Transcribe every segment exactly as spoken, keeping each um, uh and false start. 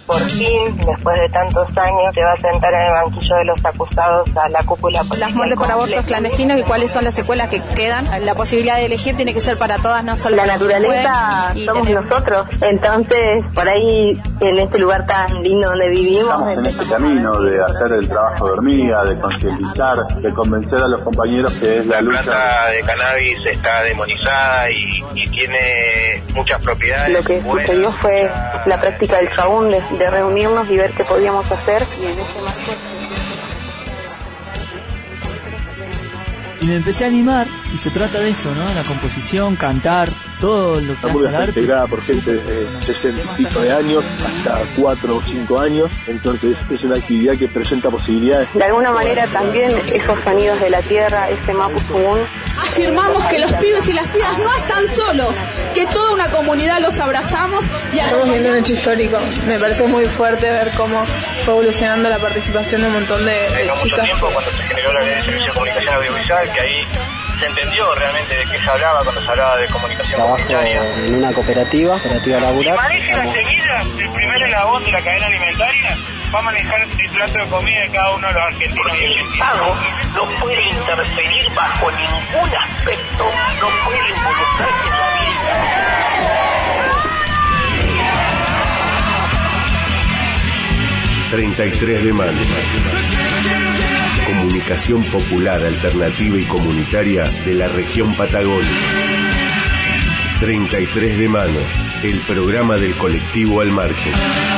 por fin, después de tantos años, se va a sentar en el banquillo de los acusados a la cúpula policial. Las muertes por abortos clandestinos y cuáles son las secuelas que quedan. La posibilidad de elegir tiene que ser para todas, no solo la para naturaleza y somos tener... nosotros. Entonces, por ahí, en este lugar tan lindo donde vivimos, estamos en este camino de hacer el trabajo de hormiga, de concientizar, de convencer a los compañeros que es la lucha. La planta de cannabis está demonizada y, y tiene muchas propiedades. Lo que buenas. sucedió fue la práctica del Sahún, de, de reunirnos y ver qué podíamos hacer, y en ese marco... Y me empecé a animar, y se trata de eso, ¿no? La composición, cantar, todo lo que hace el arte. Está integrada por gente de sesenta y pico de años, hasta cuatro o cinco años, entonces es una actividad que presenta posibilidades. De alguna manera también esos sonidos de la tierra, ese mapuzungún. Afirmamos que los pibes y las pibas no están solos, que toda una comunidad los abrazamos y estamos viendo un hecho histórico. Me parece muy fuerte ver cómo fue evolucionando la participación de un montón de, de no chicas. Mucho tiempo cuando se generó la ley de servicio de comunicación audiovisual, que ahí se entendió realmente de qué se hablaba cuando se hablaba de comunicación Trabajo comunitaria. En una cooperativa, cooperativa laboral. Y parece enseguida el primer eslabón de la cadena alimentaria va a manejar el plato de comida de cada uno de los argentinos. Porque el Estado no puede interferir bajo ningún aspecto, no puede involucrarse en la vida. treinta y tres de mayo. Comunicación popular, alternativa y comunitaria de la región Patagonia. treinta y tres de mano, el programa del colectivo Al Margen.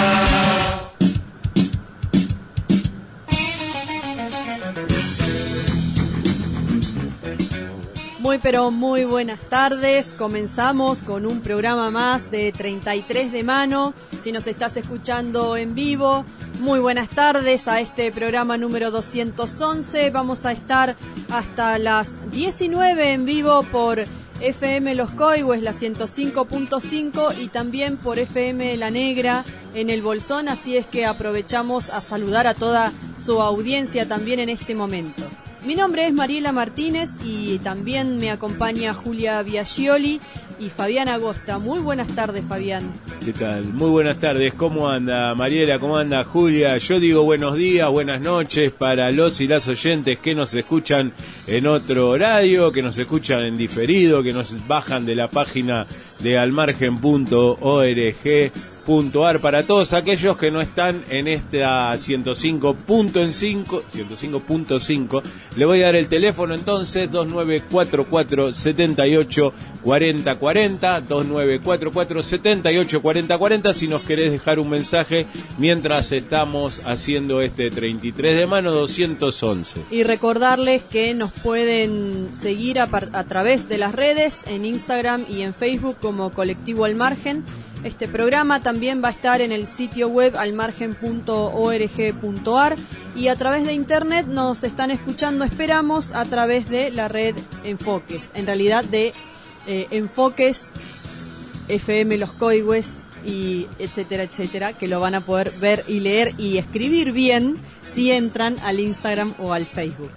Muy pero muy buenas tardes, comenzamos con un programa más de treinta y tres de mano. Si nos estás escuchando en vivo, muy buenas tardes a este programa número doscientos once. Vamos a estar hasta las diecinueve en vivo por F M Los Coihues, la ciento cinco punto cinco, y también por F M La Negra en el Bolsón, así es que aprovechamos a saludar a toda su audiencia también en este momento. Mi nombre es Mariela Martínez y también me acompaña Julia Biaggioli y Fabián Agosta. Muy buenas tardes, Fabián. ¿Qué tal? Muy buenas tardes. ¿Cómo anda Mariela? ¿Cómo anda Julia? Yo digo buenos días, buenas noches para los y las oyentes que nos escuchan en otro horario, que nos escuchan en diferido, que nos bajan de la página de almargen punto org punto ar, para todos aquellos que no están en esta ciento cinco punto cinco, le voy a dar el teléfono entonces, dos nueve cuatro cuatro, siete ocho cuatro cero cuatro cero, dos nueve cuatro cuatro, siete ocho cuatro cero cuatro cero, si nos querés dejar un mensaje mientras estamos haciendo este treinta y tres de mano doscientos once. Y recordarles que nos pueden seguir a, a través de las redes, en Instagram y en Facebook como Colectivo Al Margen. Este programa también va a estar en el sitio web almargen punto org punto ar y a través de internet nos están escuchando, esperamos, a través de la red Enfoques, en realidad de eh, Enfoques, F M Los Coihues y etcétera, etcétera, que lo van a poder ver y leer y escribir bien si entran al Instagram o al Facebook.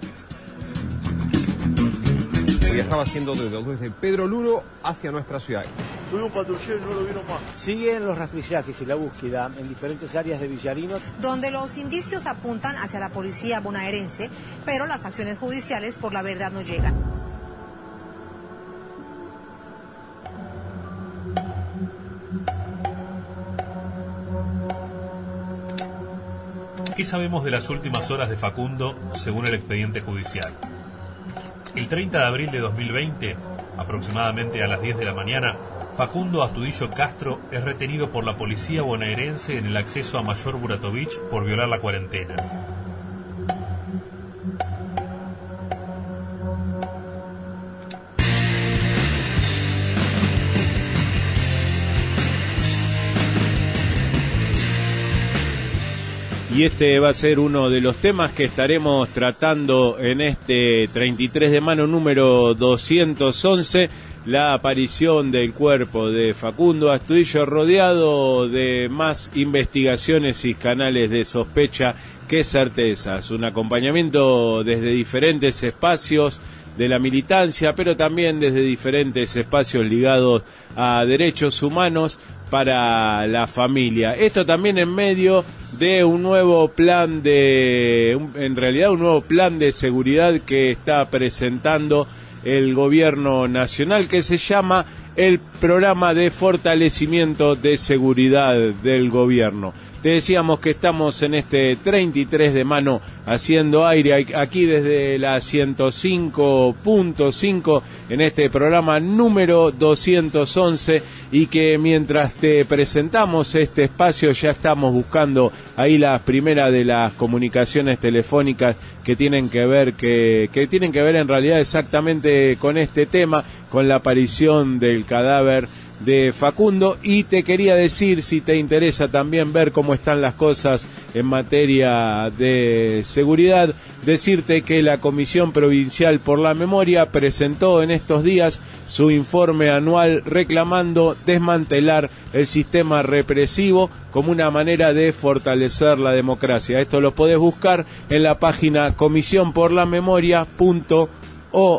Estaba haciendo desde Pedro Luro hacia nuestra ciudad. Fue un patrullero y no lo vieron más. Siguen los rastrillajes y la búsqueda en diferentes áreas de Villarino, donde los indicios apuntan hacia la policía bonaerense, pero las acciones judiciales por la verdad no llegan. ¿Qué sabemos de las últimas horas de Facundo según el expediente judicial? El treinta de abril de dos mil veinte, aproximadamente a las diez de la mañana, Facundo Astudillo Castro es retenido por la policía bonaerense en el acceso a Mayor Buratovich por violar la cuarentena. Y este va a ser uno de los temas que estaremos tratando en este treinta y tres de mano número doscientos once, la aparición del cuerpo de Facundo Astudillo, rodeado de más investigaciones y canales de sospecha que certezas. Un acompañamiento desde diferentes espacios de la militancia, pero también desde diferentes espacios ligados a derechos humanos, para la familia. Esto también en medio de un nuevo plan de, un, en realidad un nuevo plan de seguridad que está presentando el gobierno nacional, que se llama el Programa de Fortalecimiento de Seguridad del Gobierno. Te decíamos que estamos en este treinta y tres de mano haciendo aire aquí desde la ciento cinco punto cinco en este programa número doscientos once, y que mientras te presentamos este espacio ya estamos buscando ahí las primeras de las comunicaciones telefónicas que tienen que ver que, que tienen que ver en realidad exactamente con este tema, con la aparición del cadáver de Facundo. Y te quería decir, si te interesa también ver cómo están las cosas en materia de seguridad, decirte que la Comisión Provincial por la Memoria presentó en estos días su informe anual reclamando desmantelar el sistema represivo como una manera de fortalecer la democracia. Esto lo podés buscar en la página comisión por la memoria punto org.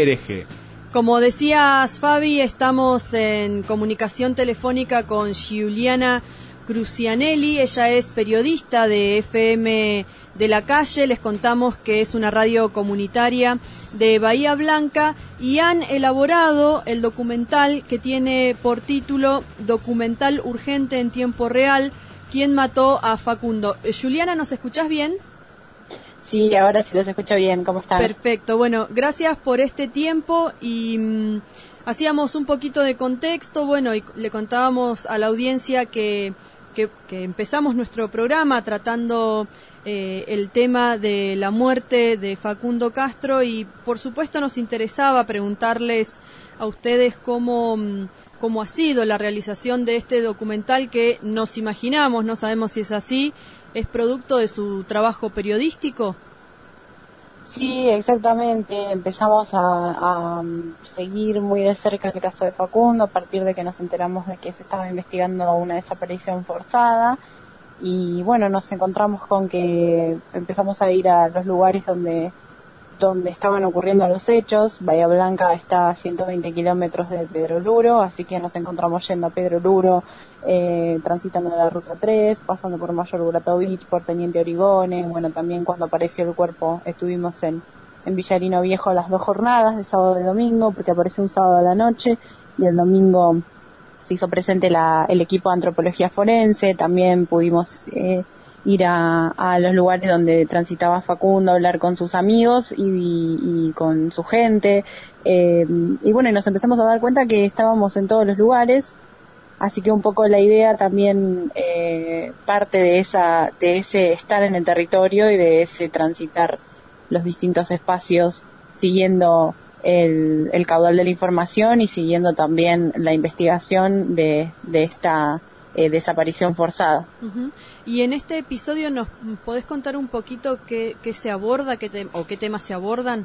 Como decías, Fabi, estamos en comunicación telefónica con Giuliana Crucianelli. Ella es periodista de F M de la Calle. Les contamos que es una radio comunitaria de Bahía Blanca y han elaborado el documental que tiene por título Documental Urgente en Tiempo Real, ¿Quién mató a Facundo? Giuliana, ¿nos escuchás bien? Sí, ahora sí los escucho bien. ¿Cómo están? Perfecto. Bueno, gracias por este tiempo y mmm, hacíamos un poquito de contexto. Bueno, y le contábamos a la audiencia que, que, que empezamos nuestro programa tratando eh, el tema de la muerte de Facundo Castro y, por supuesto, nos interesaba preguntarles a ustedes cómo, cómo ha sido la realización de este documental que nos imaginamos, no sabemos si es así. ¿Es producto de su trabajo periodístico? Sí, exactamente. Empezamos a, a seguir muy de cerca el caso de Facundo a partir de que nos enteramos de que se estaba investigando una desaparición forzada y bueno, nos encontramos con que empezamos a ir a los lugares donde donde estaban ocurriendo los hechos. Bahía Blanca está a ciento veinte kilómetros de Pedro Luro, así que nos encontramos yendo a Pedro Luro, eh, transitando la ruta tres, pasando por Mayor Buratovich, por Teniente Origone. Bueno, también cuando apareció el cuerpo estuvimos en, en Villarino Viejo las dos jornadas, de sábado y domingo, porque apareció un sábado a la noche y el domingo se hizo presente la, el equipo de antropología forense. También pudimos eh, ir a, a los lugares donde transitaba Facundo, hablar con sus amigos y, y, y con su gente, eh, y bueno, y nos empezamos a dar cuenta que estábamos en todos los lugares, así que un poco la idea también eh, parte de esa, de ese estar en el territorio y de ese transitar los distintos espacios siguiendo el, el caudal de la información y siguiendo también la investigación de, de esta eh, desaparición forzada. Uh-huh. Y en este episodio, ¿nos podés contar un poquito qué, qué se aborda qué te, o qué temas se abordan?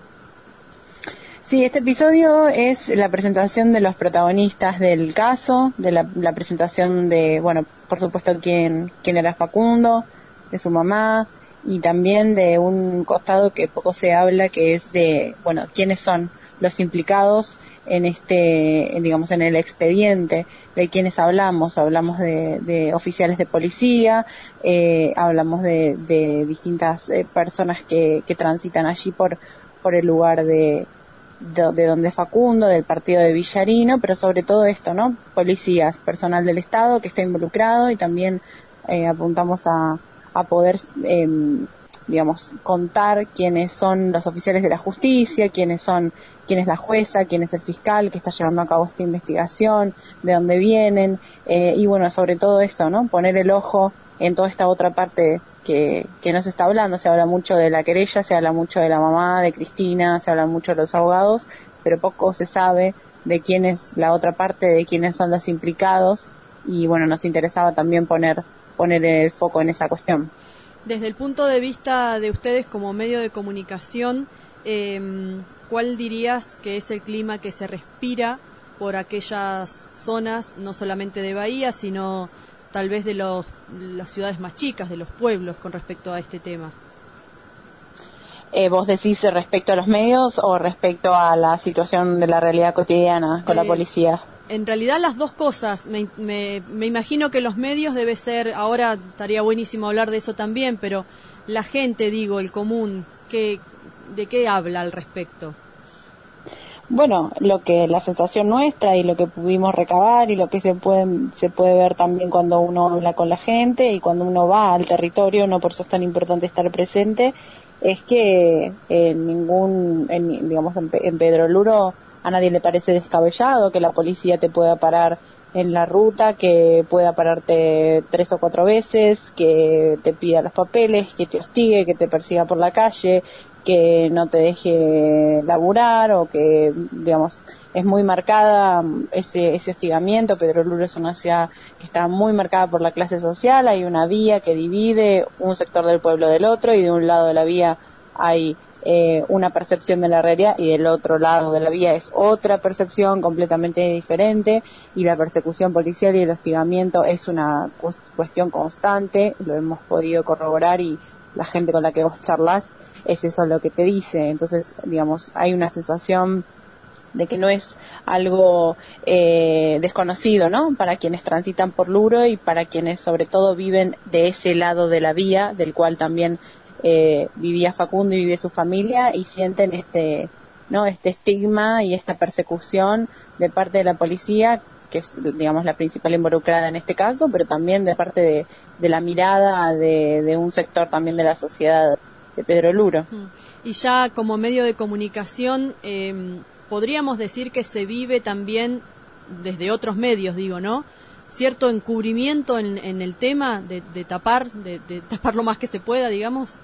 Sí, este episodio es la presentación de los protagonistas del caso, de la, la presentación de, bueno, por supuesto, quién, quién era Facundo, de su mamá, y también de un costado que poco se habla, que es de, bueno, quiénes son los implicados en este, digamos, en el expediente, de quienes hablamos. Hablamos de, de oficiales de policía, eh, hablamos de, de distintas eh, personas que, que transitan allí por, por el lugar de, de, de donde Facundo, del partido de Villarino, pero sobre todo esto, ¿no? Policías, personal del Estado que está involucrado, y también eh, apuntamos a, a poder, eh, digamos, contar quiénes son los oficiales de la justicia, quiénes son, quién es la jueza, quién es el fiscal que está llevando a cabo esta investigación, de dónde vienen, eh, y bueno, sobre todo eso, ¿no? Poner el ojo en toda esta otra parte que, que no se está hablando. Se habla mucho de la querella, se habla mucho de la mamá, de Cristina, se habla mucho de los abogados, pero poco se sabe de quién es la otra parte, de quiénes son los implicados, y bueno, nos interesaba también poner, poner el foco en esa cuestión. Desde el punto de vista de ustedes como medio de comunicación, eh, ¿cuál dirías que es el clima que se respira por aquellas zonas, no solamente de Bahía, sino tal vez de los, las ciudades más chicas, de los pueblos, con respecto a este tema? Eh, ¿Vos decís respecto a los medios o respecto a la situación de la realidad cotidiana con eh, la policía? en realidad las dos cosas, me, me, me imagino que los medios debe ser, ahora estaría buenísimo hablar de eso también, pero la gente, digo, el común, ¿qué, ¿de qué habla al respecto? Bueno, lo que la sensación nuestra y lo que pudimos recabar y lo que se puede se puede ver también cuando uno habla con la gente y cuando uno va al territorio, no por eso es tan importante estar presente, es que en ningún, en, digamos, en, en Pedro Luro a nadie le parece descabellado que la policía te pueda parar en la ruta, que pueda pararte tres o cuatro veces, que te pida los papeles, que te hostigue, que te persiga por la calle, que no te deje laburar o que, digamos, es muy marcada ese, ese hostigamiento. Pedro Luro es una ciudad que está muy marcada por la clase social, hay una vía que divide un sector del pueblo del otro y de un lado de la vía hay eh, una percepción de la realidad y del otro lado de la vía es otra percepción completamente diferente y la persecución policial y el hostigamiento es una cu- cuestión constante, lo hemos podido corroborar y la gente con la que vos charlas es eso lo que te dice. Entonces, digamos, hay una sensación de que no es algo eh, desconocido, ¿no? Para quienes transitan por Luro y para quienes sobre todo viven de ese lado de la vía, del cual también eh, vivía Facundo y vive su familia y sienten este, ¿no? Este estigma y esta persecución de parte de la policía, que es, digamos, la principal involucrada en este caso, pero también de parte de, de la mirada de, de un sector también de la sociedad de Pedro Luro. Y ya como medio de comunicación, eh, podríamos decir que se vive también desde otros medios, digo, ¿no? Cierto encubrimiento en, en el tema de, de tapar, de, de tapar lo más que se pueda, digamos.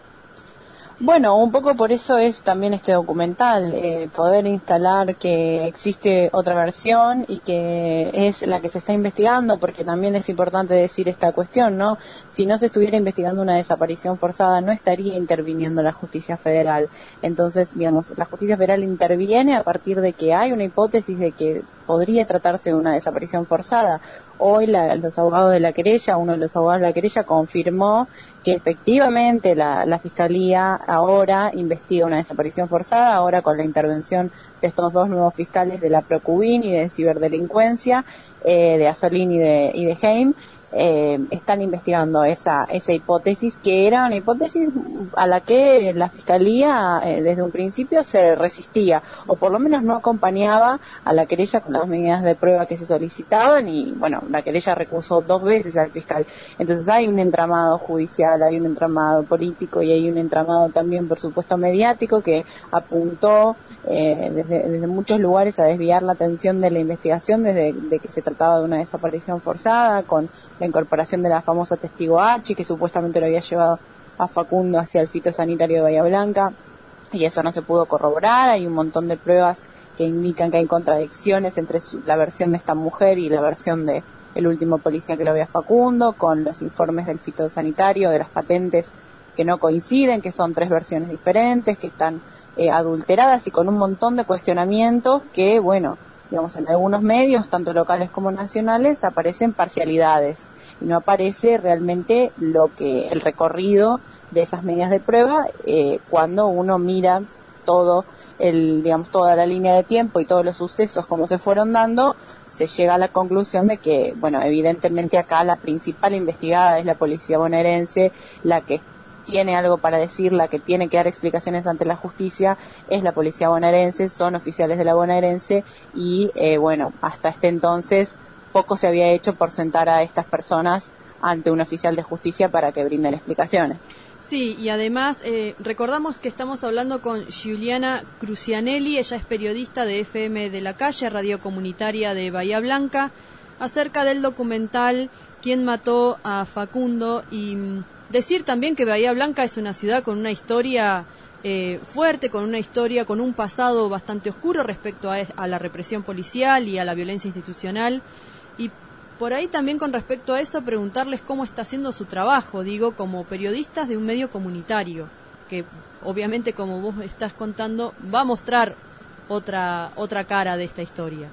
Bueno, un poco por eso es también este documental, eh, poder instalar que existe otra versión y que es la que se está investigando, porque también es importante decir esta cuestión, ¿no? Si no se estuviera investigando una desaparición forzada, no estaría interviniendo la justicia federal. Entonces, digamos, la justicia federal interviene a partir de que hay una hipótesis de que podría tratarse de una desaparición forzada. Hoy la, los abogados de la querella, uno de los abogados de la querella confirmó que efectivamente la, la Fiscalía ahora investiga una desaparición forzada, ahora con la intervención de estos dos nuevos fiscales de la Procubin y de ciberdelincuencia, eh, de Asolín y de, y de Heim, eh, están investigando esa esa hipótesis, que era una hipótesis a la que la Fiscalía eh, desde un principio se resistía, o por lo menos no acompañaba a la querella con las medidas de prueba que se solicitaban, y bueno, la querella recusó dos veces al fiscal. Entonces hay un entramado judicial, hay un entramado político y hay un entramado también, por supuesto, mediático, que apuntó eh, desde, desde muchos lugares a desviar la atención de la investigación desde de que se trataba de una desaparición forzada, con la incorporación de la famosa testigo H, que supuestamente lo había llevado a Facundo hacia el fitosanitario de Bahía Blanca, y eso no se pudo corroborar. Hay un montón de pruebas que indican que hay contradicciones entre su, la versión de esta mujer y la versión de el último policía que lo vio a Facundo, con los informes del fitosanitario, de las patentes que no coinciden, que son tres versiones diferentes, que están eh, adulteradas, y con un montón de cuestionamientos que, bueno, digamos, en algunos medios, tanto locales como nacionales, aparecen parcialidades y no aparece realmente lo que el recorrido de esas medidas de prueba eh, cuando uno mira todo el, digamos, toda la línea de tiempo y todos los sucesos como se fueron dando, se llega a la conclusión de que, bueno, evidentemente acá la principal investigada es la policía bonaerense, la que tiene algo para decir, la que tiene que dar explicaciones ante la justicia es la policía bonaerense, son oficiales de la bonaerense y, eh, bueno, hasta este entonces poco se había hecho por sentar a estas personas ante un oficial de justicia para que brinden explicaciones. Sí, y además eh, recordamos que estamos hablando con Giuliana Crucianelli, ella es periodista de F M de la Calle, radio comunitaria de Bahía Blanca, acerca del documental ¿Quién mató a Facundo? Y mm, decir también que Bahía Blanca es una ciudad con una historia eh, fuerte, con una historia, con un pasado bastante oscuro respecto a, a la represión policial y a la violencia institucional. Y por ahí también con respecto a eso preguntarles cómo está haciendo su trabajo, digo, como periodistas de un medio comunitario, que obviamente, como vos estás contando, va a mostrar otra otra cara de esta historia.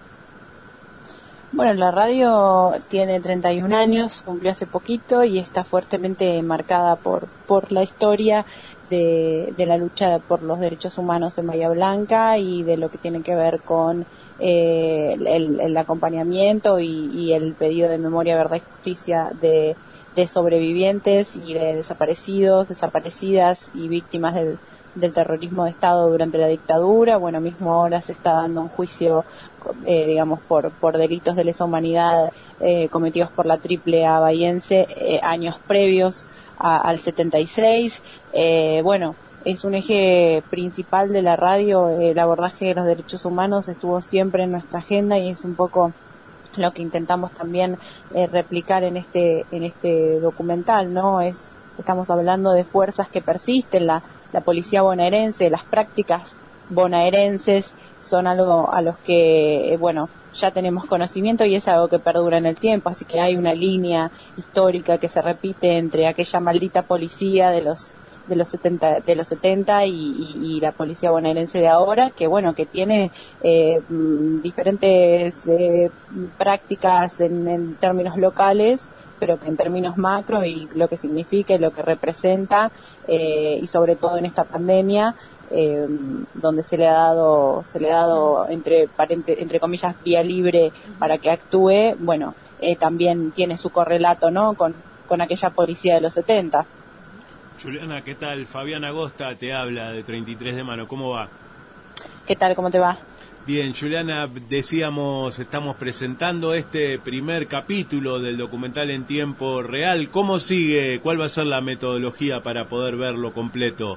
Bueno, la radio tiene treinta y un años, cumplió hace poquito y está fuertemente marcada por por la historia de, de la lucha por los derechos humanos en Bahía Blanca y de lo que tiene que ver con eh, el, el acompañamiento y, y el pedido de memoria, verdad y justicia de, de sobrevivientes y de desaparecidos, desaparecidas y víctimas del, del terrorismo de Estado durante la dictadura. Bueno, mismo ahora se está dando un juicio, eh, digamos, por, por delitos de lesa humanidad eh, cometidos por la Triple A bahiense eh, años previos a, al setenta y seis. Eh, bueno, es un eje principal de la radio. El abordaje de los derechos humanos estuvo siempre en nuestra agenda y es un poco lo que intentamos también eh, replicar en este en este documental, ¿no? Es estamos hablando de fuerzas que persisten, la la policía bonaerense, las prácticas bonaerenses son algo a los que, eh, bueno, ya tenemos conocimiento y es algo que perdura en el tiempo, así que hay una línea histórica que se repite entre aquella maldita policía de los de los setenta de los setenta y, y, y la policía bonaerense de ahora, que bueno, que tiene eh, diferentes eh, prácticas en, en términos locales, pero que en términos macro y lo que significa y lo que representa, eh, y sobre todo en esta pandemia, eh, donde se le ha dado, se le ha dado entre, entre comillas, vía libre para que actúe, bueno, eh, también tiene su correlato, ¿no?, con, con aquella policía de los setenta. Juliana, ¿qué tal? Fabián Agosta te habla de treinta y tres de mano, ¿cómo va? ¿Qué tal? ¿Cómo te va? Bien, Juliana, decíamos, estamos presentando este primer capítulo del documental en tiempo real. ¿Cómo sigue? ¿Cuál va a ser la metodología para poder verlo completo?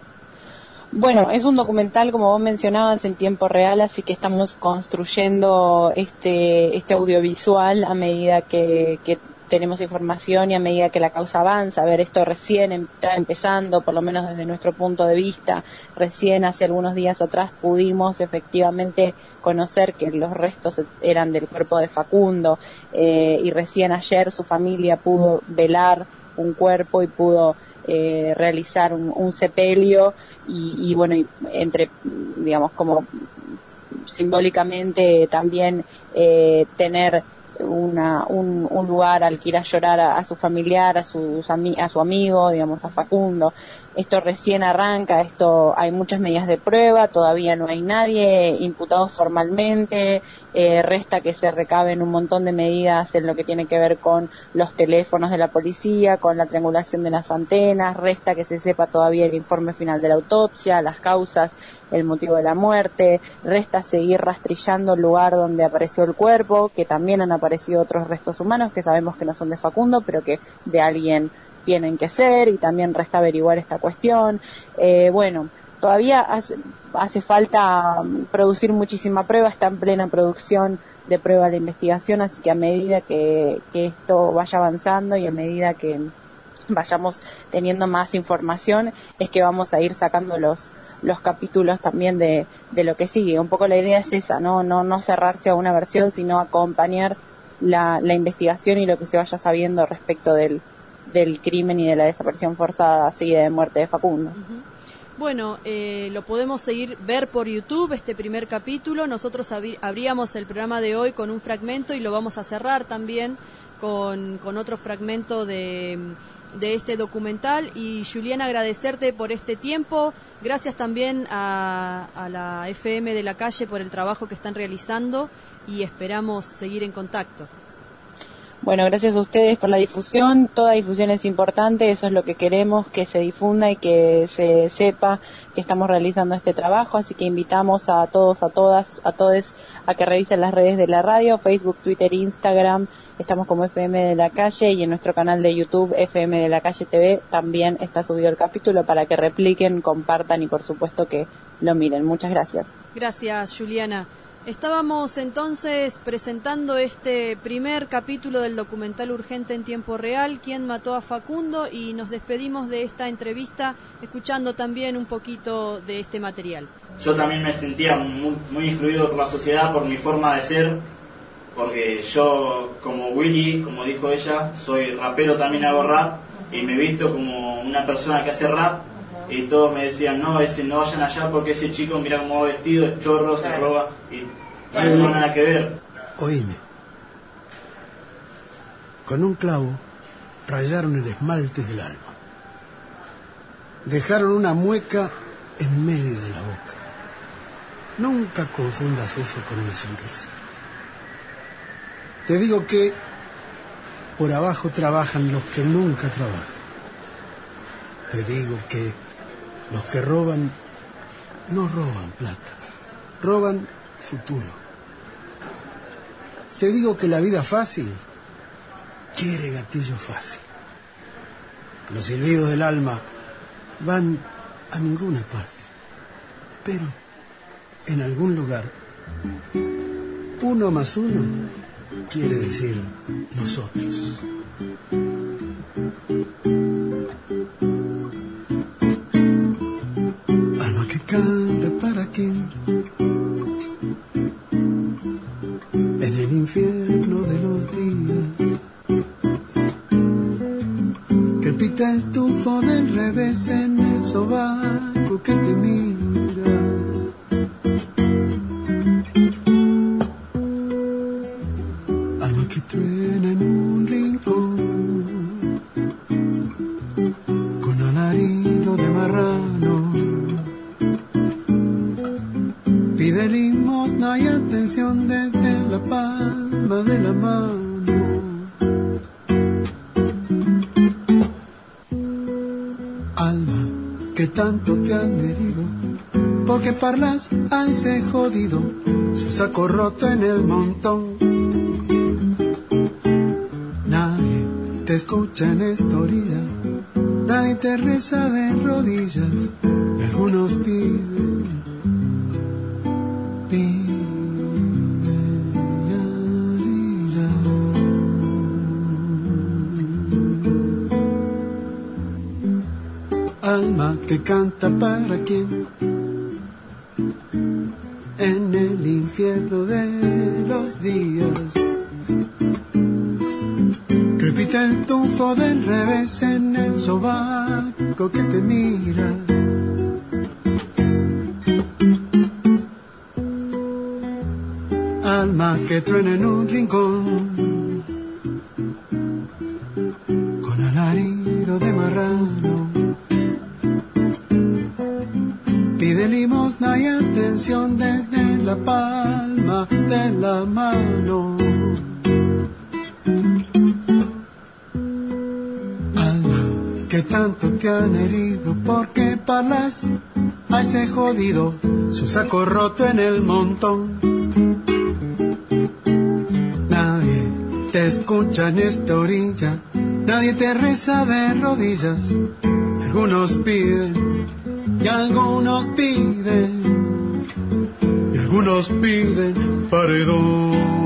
Bueno, es un documental, como vos mencionabas, en tiempo real, así que estamos construyendo este este audiovisual a medida que, que tenemos información y a medida que la causa avanza. A ver, esto recién está empezando, por lo menos desde nuestro punto de vista. Recién hace algunos días atrás pudimos efectivamente conocer que los restos eran del cuerpo de Facundo, eh, y recién ayer su familia pudo velar un cuerpo y pudo eh, realizar un, un sepelio y, y bueno, y entre, digamos, como simbólicamente también eh, tener Una, un, un lugar al que ir a llorar a, a su familiar, a, sus ami a su amigo, digamos, a Facundo. Esto recién arranca, esto hay muchas medidas de prueba, todavía no hay nadie imputado formalmente, eh, resta que se recaben un montón de medidas en lo que tiene que ver con los teléfonos de la policía, con la triangulación de las antenas, resta que se sepa todavía el informe final de la autopsia, las causas, el motivo de la muerte, resta seguir rastrillando el lugar donde apareció el cuerpo, que también han aparecido otros restos humanos que sabemos que no son de Facundo, pero que de alguien tienen que ser, y también resta averiguar esta cuestión. Eh, bueno, todavía hace, hace falta producir muchísima prueba, está en plena producción de prueba de investigación, así que a medida que, que esto vaya avanzando y a medida que vayamos teniendo más información, es que vamos a ir sacando los los capítulos también de, de lo que sigue. Un poco la idea es esa, no no no cerrarse a una versión, sino acompañar la, la investigación y lo que se vaya sabiendo respecto del del crimen y de la desaparición forzada así de muerte de Facundo. Uh-huh. Bueno, eh, lo podemos seguir ver por YouTube, este primer capítulo. Nosotros abri abríamos el programa de hoy con un fragmento y lo vamos a cerrar también con, con otro fragmento de, de este documental. Y Juliana, agradecerte por este tiempo. Gracias también a, a la F M de la Calle por el trabajo que están realizando y esperamos seguir en contacto. Bueno, gracias a ustedes por la difusión. Toda difusión es importante, eso es lo que queremos, que se difunda y que se sepa que estamos realizando este trabajo, así que invitamos a todos, a todas, a todos a que revisen las redes de la radio, Facebook, Twitter, Instagram, estamos como F M de la Calle, y en nuestro canal de YouTube, F M de la Calle T V, también está subido el capítulo para que repliquen, compartan y por supuesto que lo miren. Muchas gracias. Gracias, Juliana. Estábamos entonces presentando este primer capítulo del documental Urgente en tiempo real, ¿Quién mató a Facundo? Y nos despedimos de esta entrevista escuchando también un poquito de este material. Yo también me sentía muy, muy influido por la sociedad, por mi forma de ser, porque yo, como Willy, como dijo ella, soy rapero, también hago rap, y me he visto como una persona que hace rap, y todos me decían, no, ese no vayan allá porque ese chico mira cómo va vestido, es chorro, se roba, y no tengo nada que ver. Oíme, con un clavo rayaron el esmalte del alma, dejaron una mueca en medio de la boca, Nunca confundas eso con una sonrisa. Te digo que por abajo trabajan los que nunca trabajan. Te digo que los que roban no roban plata, roban futuro. Te digo que la vida fácil quiere gatillo fácil. Los silbidos del alma van a ninguna parte, pero en algún lugar uno más uno quiere decir nosotros. Alma que canta para quién, en el infierno de los días, que pita el tufo del revés en el sobaco que te mira. Alma que truena en un rincón, con alarido de marrano, pide limosna y atención desde la palma de la mano. Alma que tanto te han herido, porque parlas a ese jodido, su saco roto en el montón. Nadie te escucha en esta orilla, nadie te reza de rodillas, algunos piden, piden. Alma que canta para quién, en el infierno de los días, crepita el tufo del revés en el sobaco que te mira. Alma que truena en un rincón, con alarido de marrano, pide limosna y atención desde la palma de la mano. Alma que tanto te han herido, porque parlas a ese jodido, su saco roto en el montón. Nadie te escucha en esta orilla, nadie te reza de rodillas, algunos piden y algunos piden, y algunos piden paredón.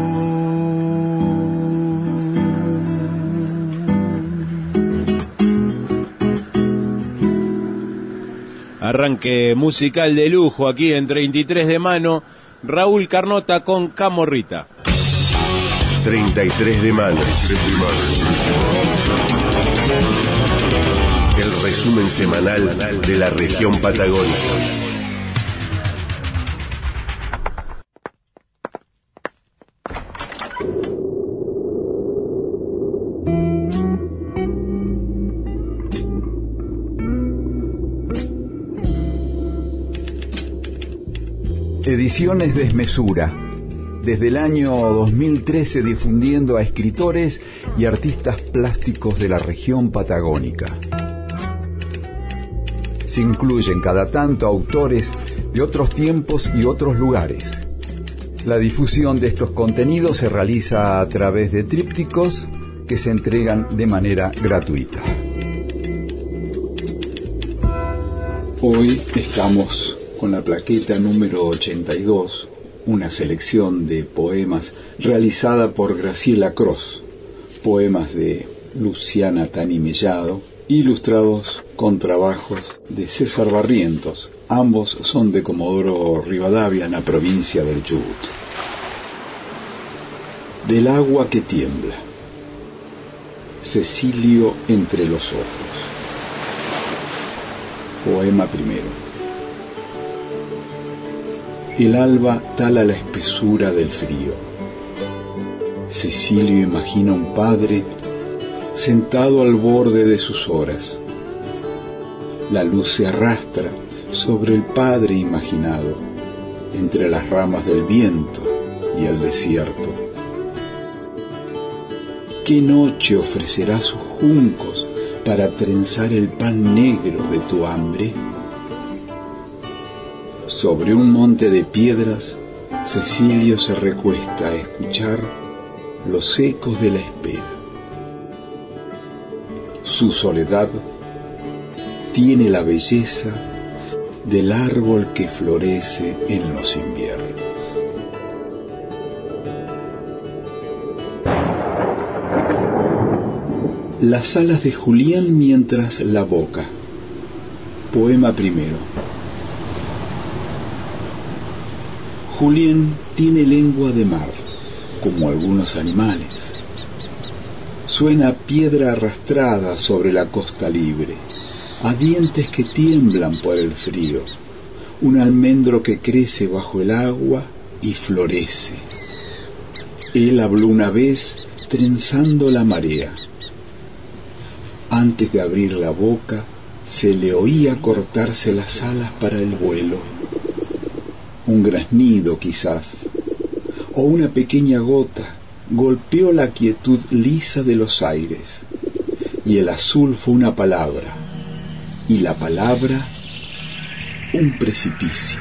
Arranque musical de lujo aquí en treinta y tres de mano, Raúl Carnota con Camorrita. treinta y tres de mano. El resumen semanal de la región patagónica. Ediciones Desmesura, desde el año dos mil trece difundiendo a escritores y artistas plásticos de la región patagónica. Se incluyen cada tanto autores de otros tiempos y otros lugares. La difusión de estos contenidos se realiza a través de trípticos que se entregan de manera gratuita. Hoy estamos con la plaqueta número ochenta y dos, una selección de poemas realizada por Graciela Cross, poemas de Luciana Tani Mellado, ilustrados con trabajos de César Barrientos, ambos son de Comodoro Rivadavia, en la provincia del Chubut. Del agua que tiembla, Cecilio entre los ojos. Poema primero. El alba tala la espesura del frío. Cecilio imagina un padre sentado al borde de sus horas. La luz se arrastra sobre el padre imaginado. entre las ramas del viento y el desierto. ¿Qué noche ofrecerá sus juncos para trenzar el pan negro de tu hambre? Sobre un monte de piedras, Cecilio se recuesta a escuchar los ecos de la espera. Su soledad tiene la belleza del árbol que florece en los inviernos. Las alas de Julián mientras la boca. Poema primero. Julián tiene lengua de mar, como algunos animales. Suena a piedra arrastrada sobre la costa libre, a dientes que tiemblan por el frío, un almendro que crece bajo el agua y florece. Él habló una vez trenzando la marea. Antes de abrir la boca, se le oía cortarse las alas para el vuelo. Un graznido quizás, o una pequeña gota, golpeó la quietud lisa de los aires, y el azul fue una palabra, y la palabra un precipicio.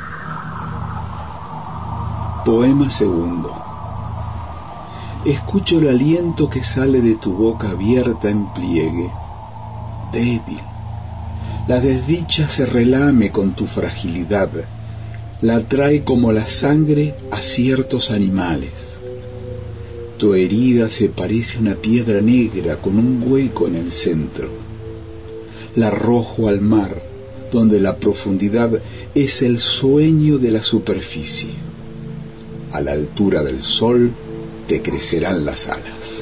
Poema segundo. Escucho el aliento que sale de tu boca abierta en pliegue, débil. La desdicha se relame con tu fragilidad, la trae como la sangre a ciertos animales. Tu herida se parece a una piedra negra con un hueco en el centro. La arrojo al mar, donde la profundidad es el sueño de la superficie. A la altura del sol te crecerán las alas.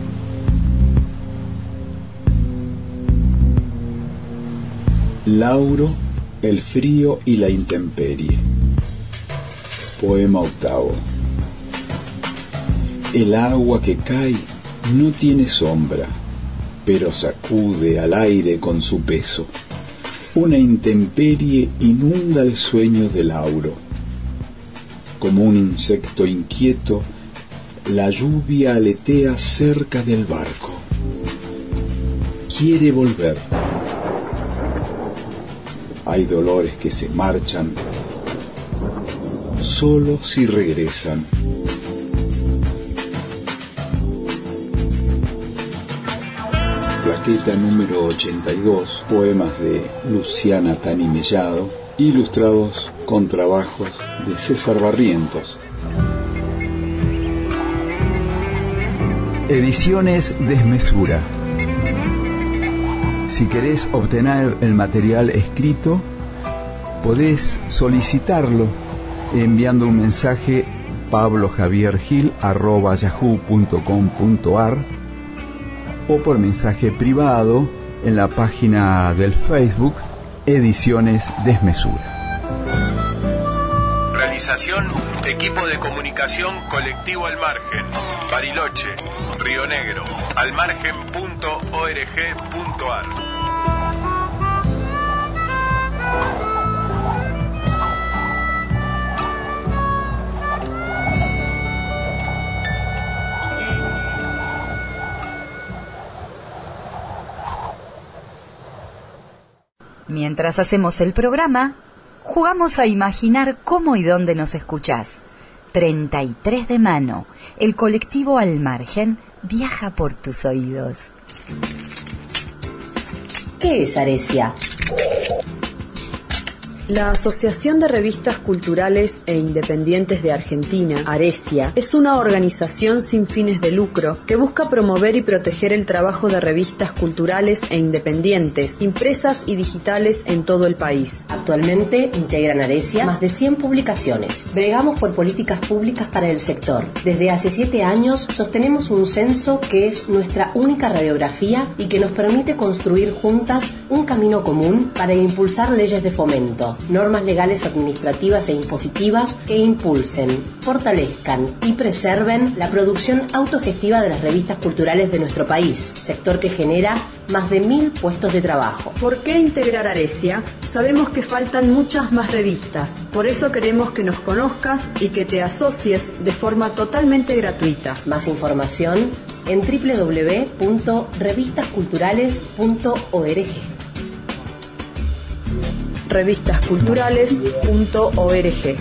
Lauro, el frío y la intemperie. Poema octavo. El agua que cae no tiene sombra, pero sacude al aire con su peso. Una intemperie inunda el sueño de Lauro. Como un insecto inquieto, la lluvia aletea cerca del barco. Quiere volver. Hay dolores que se marchan solo si regresan. Plaqueta número ochenta y dos, poemas de Luciana Tani Mellado, ilustrados con trabajos de César Barrientos. Ediciones Desmesura. Si querés obtener el material escrito, podés solicitarlo enviando un mensaje pablojaviergil arroba yahoo punto com punto ar o por mensaje privado en la página del Facebook Ediciones Desmesura. Realización, equipo de comunicación Colectivo Al Margen, Bariloche, Río Negro, almargen punto org punto ar. Mientras hacemos el programa, jugamos a imaginar cómo y dónde nos escuchás. treinta y tres de mano, el colectivo Al Margen viaja por tus oídos. ¿Qué es Aresia? La Asociación de Revistas Culturales e Independientes de Argentina, Aresia, es una organización sin fines de lucro que busca promover y proteger el trabajo de revistas culturales e independientes, impresas y digitales en todo el país. Actualmente integran Aresia más de cien publicaciones. Bregamos por políticas públicas para el sector. Desde hace siete años sostenemos un censo que es nuestra única radiografía y que nos permite construir juntas un camino común para impulsar leyes de fomento, normas legales, administrativas e impositivas que impulsen, fortalezcan y preserven la producción autogestiva de las revistas culturales de nuestro país, sector que genera más de mil puestos de trabajo. ¿Por qué integrar Aresia? Sabemos que faltan muchas más revistas, por eso queremos que nos conozcas y que te asocies de forma totalmente gratuita. Más información en doble u doble u doble u punto revistas culturales punto org. revistas culturales punto org.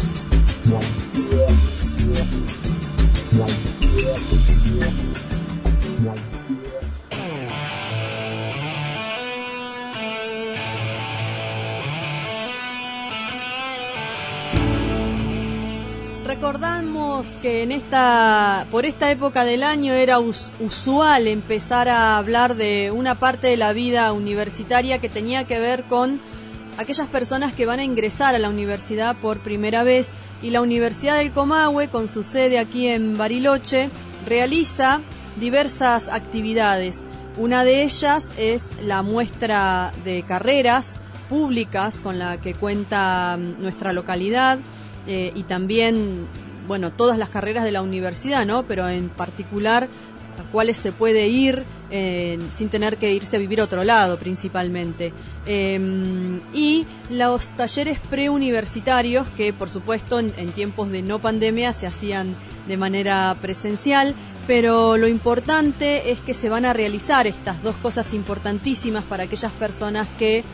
Recordamos que en esta, por esta época del año era us, usual empezar a hablar de una parte de la vida universitaria que tenía que ver con aquellas personas que van a ingresar a la universidad por primera vez, y la Universidad del Comahue, con su sede aquí en Bariloche, realiza diversas actividades. Una de ellas es la muestra de carreras públicas con la que cuenta nuestra localidad, eh, y también, bueno, todas las carreras de la universidad, ¿no? Pero en particular a cuáles se puede ir eh, sin tener que irse a vivir a otro lado, principalmente. Eh, y los talleres preuniversitarios, que por supuesto en, en tiempos de no pandemia se hacían de manera presencial, pero lo importante es que se van a realizar estas dos cosas importantísimas para aquellas personas que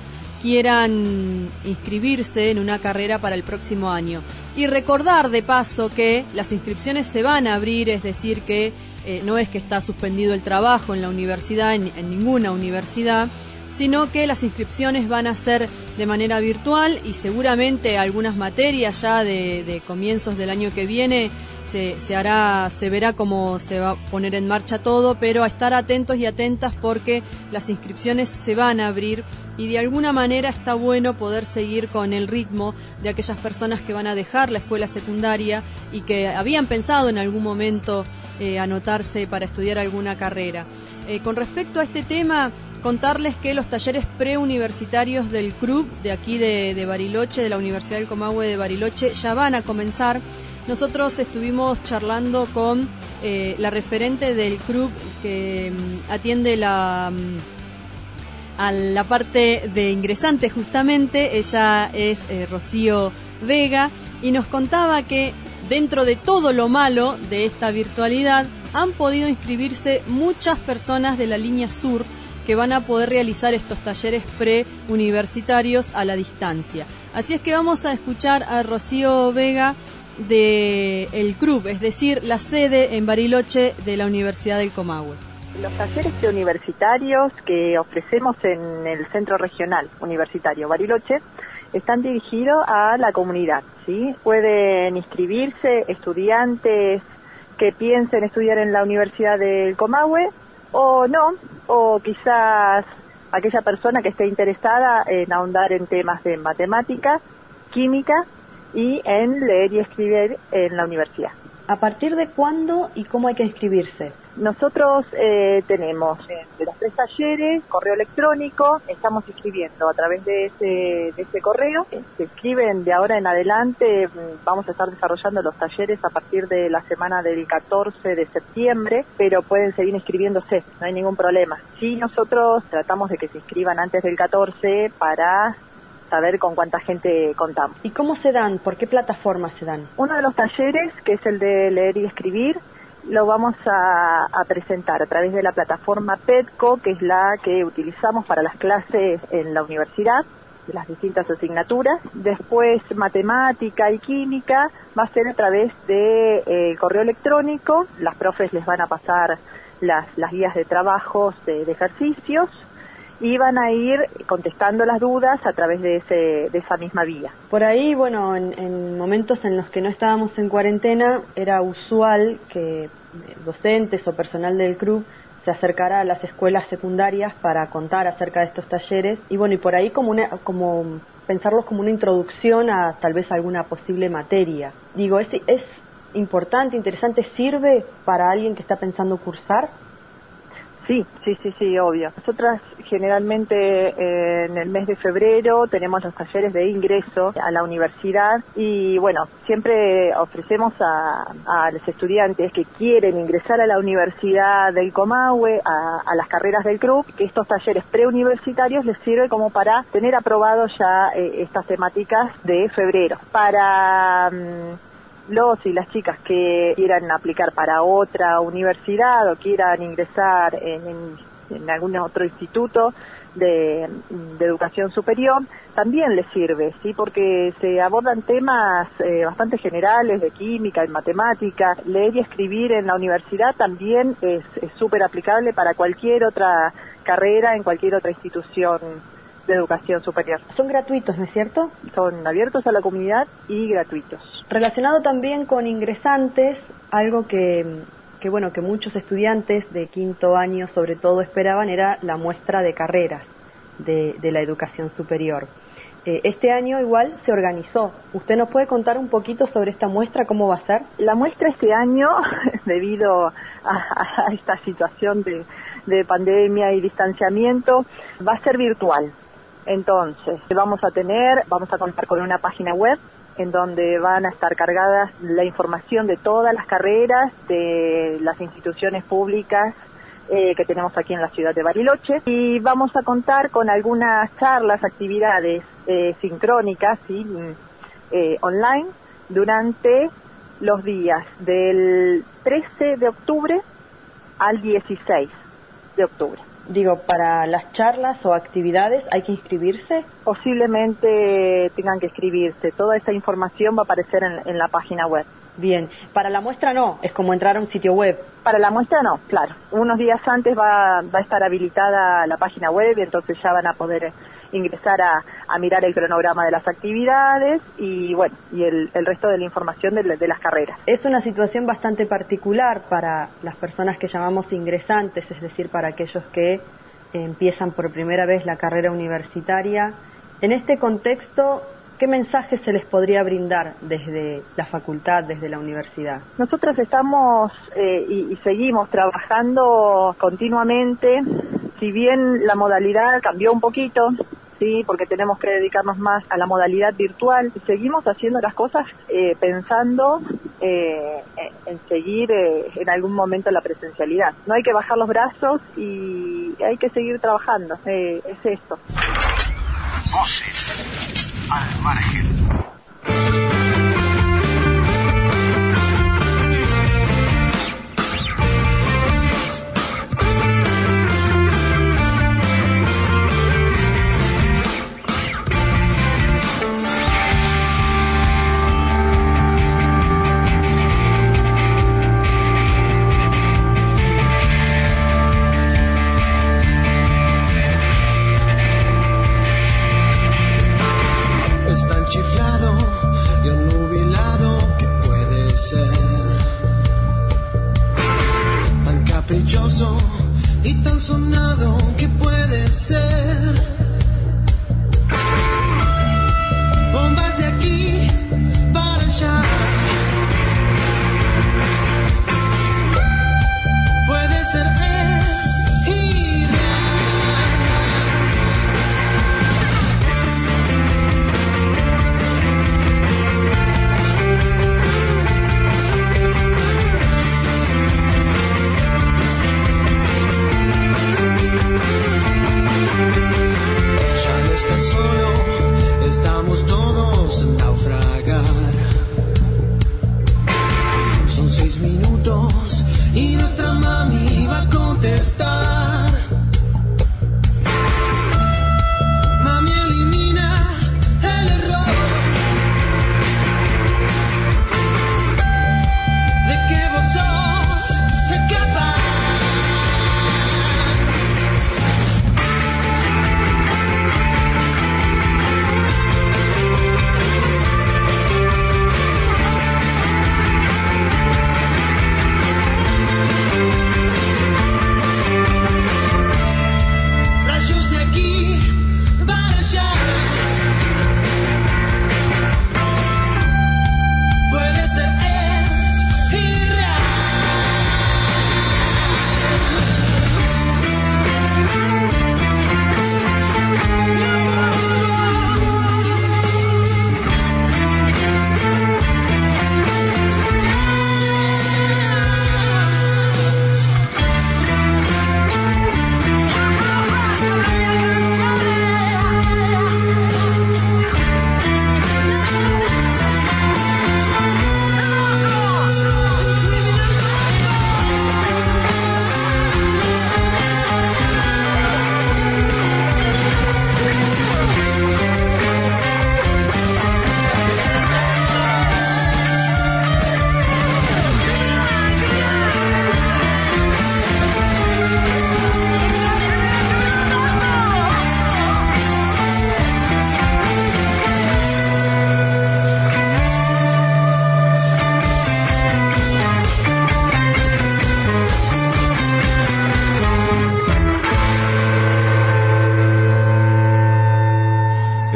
quieran inscribirse en una carrera para el próximo año. Y recordar de paso que las inscripciones se van a abrir, es decir que eh, no es que está suspendido el trabajo en la universidad, en, en ninguna universidad, sino que las inscripciones van a ser de manera virtual, y seguramente algunas materias ya de, de comienzos del año que viene se, se hará, se verá cómo se va a poner en marcha todo, pero a estar atentos y atentas porque las inscripciones se van a abrir, y de alguna manera está bueno poder seguir con el ritmo de aquellas personas que van a dejar la escuela secundaria y que habían pensado en algún momento eh, anotarse para estudiar alguna carrera. Eh, con respecto a este tema, contarles que los talleres preuniversitarios del C R U B de aquí de, de Bariloche, de la Universidad del Comahue de Bariloche, ya van a comenzar. Nosotros estuvimos charlando con eh, la referente del C R U B que um, atiende la, um, a la parte de ingresantes justamente. Ella es eh, Rocío Vega, y nos contaba que dentro de todo lo malo de esta virtualidad han podido inscribirse muchas personas de la línea sur que van a poder realizar estos talleres preuniversitarios a la distancia. Así es que vamos a escuchar a Rocío Vega de el C R U B, es decir, la sede en Bariloche de la Universidad del Comahue. Los talleres preuniversitarios que ofrecemos en el Centro Regional Universitario Bariloche están dirigidos a la comunidad, ¿sí? Pueden inscribirse estudiantes que piensen estudiar en la Universidad del Comahue o no, o quizás aquella persona que esté interesada en ahondar en temas de matemáticas, química y en leer y escribir en la universidad. ¿A partir de cuándo y cómo hay que inscribirse? Nosotros eh, tenemos eh, de los tres talleres, correo electrónico, estamos inscribiendo a través de ese, de ese correo. Se inscriben de ahora en adelante, vamos a estar desarrollando los talleres a partir de la semana del catorce de septiembre, pero pueden seguir inscribiéndose, no hay ningún problema. Sí, nosotros tratamos de que se inscriban antes del catorce para saber con cuánta gente contamos. ¿Y cómo se dan? ¿Por qué plataformas se dan? Uno de los talleres, que es el de leer y escribir, lo vamos a, a presentar a través de la plataforma PEDCO, que es la que utilizamos para las clases en la universidad, de las distintas asignaturas. Después, matemática y química va a ser a través de eh, correo electrónico. Las profes les van a pasar las, las guías de trabajos de, de ejercicios, y van a ir contestando las dudas a través de ese de esa misma vía. Por ahí, bueno, en, en momentos en los que no estábamos en cuarentena, era usual que docentes o personal del C R U B se acercara a las escuelas secundarias para contar acerca de estos talleres, y bueno, y por ahí como una, como pensarlos como una introducción a tal vez alguna posible materia. Digo, ¿es, es importante, interesante, sirve para alguien que está pensando cursar? Sí, sí, sí, sí, obvio. Nosotras generalmente eh, en el mes de febrero tenemos los talleres de ingreso a la universidad y bueno, siempre ofrecemos a, a los estudiantes que quieren ingresar a la Universidad del Comahue, a, a las carreras del C R U P, que estos talleres preuniversitarios les sirve como para tener aprobado ya eh, estas temáticas de febrero. Para mm, los y las chicas que quieran aplicar para otra universidad o quieran ingresar en, en en algún otro instituto de, de educación superior, también les sirve, ¿sí? Porque se abordan temas eh, bastante generales de química y matemática. Leer y escribir en la universidad también es súper aplicable para cualquier otra carrera en cualquier otra institución de educación superior. Son gratuitos, ¿no es cierto? Son abiertos a la comunidad y gratuitos. Relacionado también con ingresantes, algo que... que bueno, que muchos estudiantes de quinto año sobre todo esperaban era la muestra de carreras de, de la educación superior. Eh, este año igual se organizó. ¿Usted nos puede contar un poquito sobre esta muestra, cómo va a ser? La muestra este año, debido a, a esta situación de, de pandemia y distanciamiento, va a ser virtual. Entonces, vamos a tener, vamos a contar con una página web en donde van a estar cargadas la información de todas las carreras de las instituciones públicas eh, que tenemos aquí en la ciudad de Bariloche, y vamos a contar con algunas charlas, actividades eh, sincrónicas y eh, online durante los días del trece de octubre al dieciséis de octubre. Digo, para las charlas o actividades, ¿hay que inscribirse? Posiblemente tengan que inscribirse. Toda esa información va a aparecer en, en la página web. Bien. Para la muestra no, es como entrar a un sitio web. Para la muestra no, claro. Unos días antes va, va a estar habilitada la página web y entonces ya van a poder ingresar a, a mirar el cronograma de las actividades y bueno, y el, el resto de la información de, de las carreras. Es una situación bastante particular para las personas que llamamos ingresantes, es decir, para aquellos que eh, empiezan por primera vez la carrera universitaria. En este contexto, ¿qué mensaje se les podría brindar desde la facultad, desde la universidad? Nosotros estamos eh, y, y seguimos trabajando continuamente, si bien la modalidad cambió un poquito, sí, porque tenemos que dedicarnos más a la modalidad virtual, seguimos haciendo las cosas eh, pensando eh, en seguir eh, en algún momento la presencialidad. No hay que bajar los brazos y hay que seguir trabajando, eh, es esto. Voces al margen.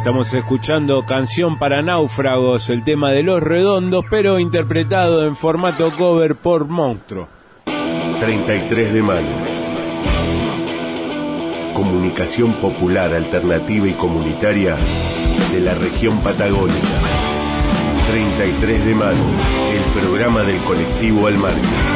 Estamos escuchando Canción para Náufragos, el tema de Los Redondos, pero interpretado en formato cover por Monstruo. treinta y tres de mayo. Comunicación popular, alternativa y comunitaria de la región patagónica. treinta y tres de mayo, el programa del colectivo Al Margen.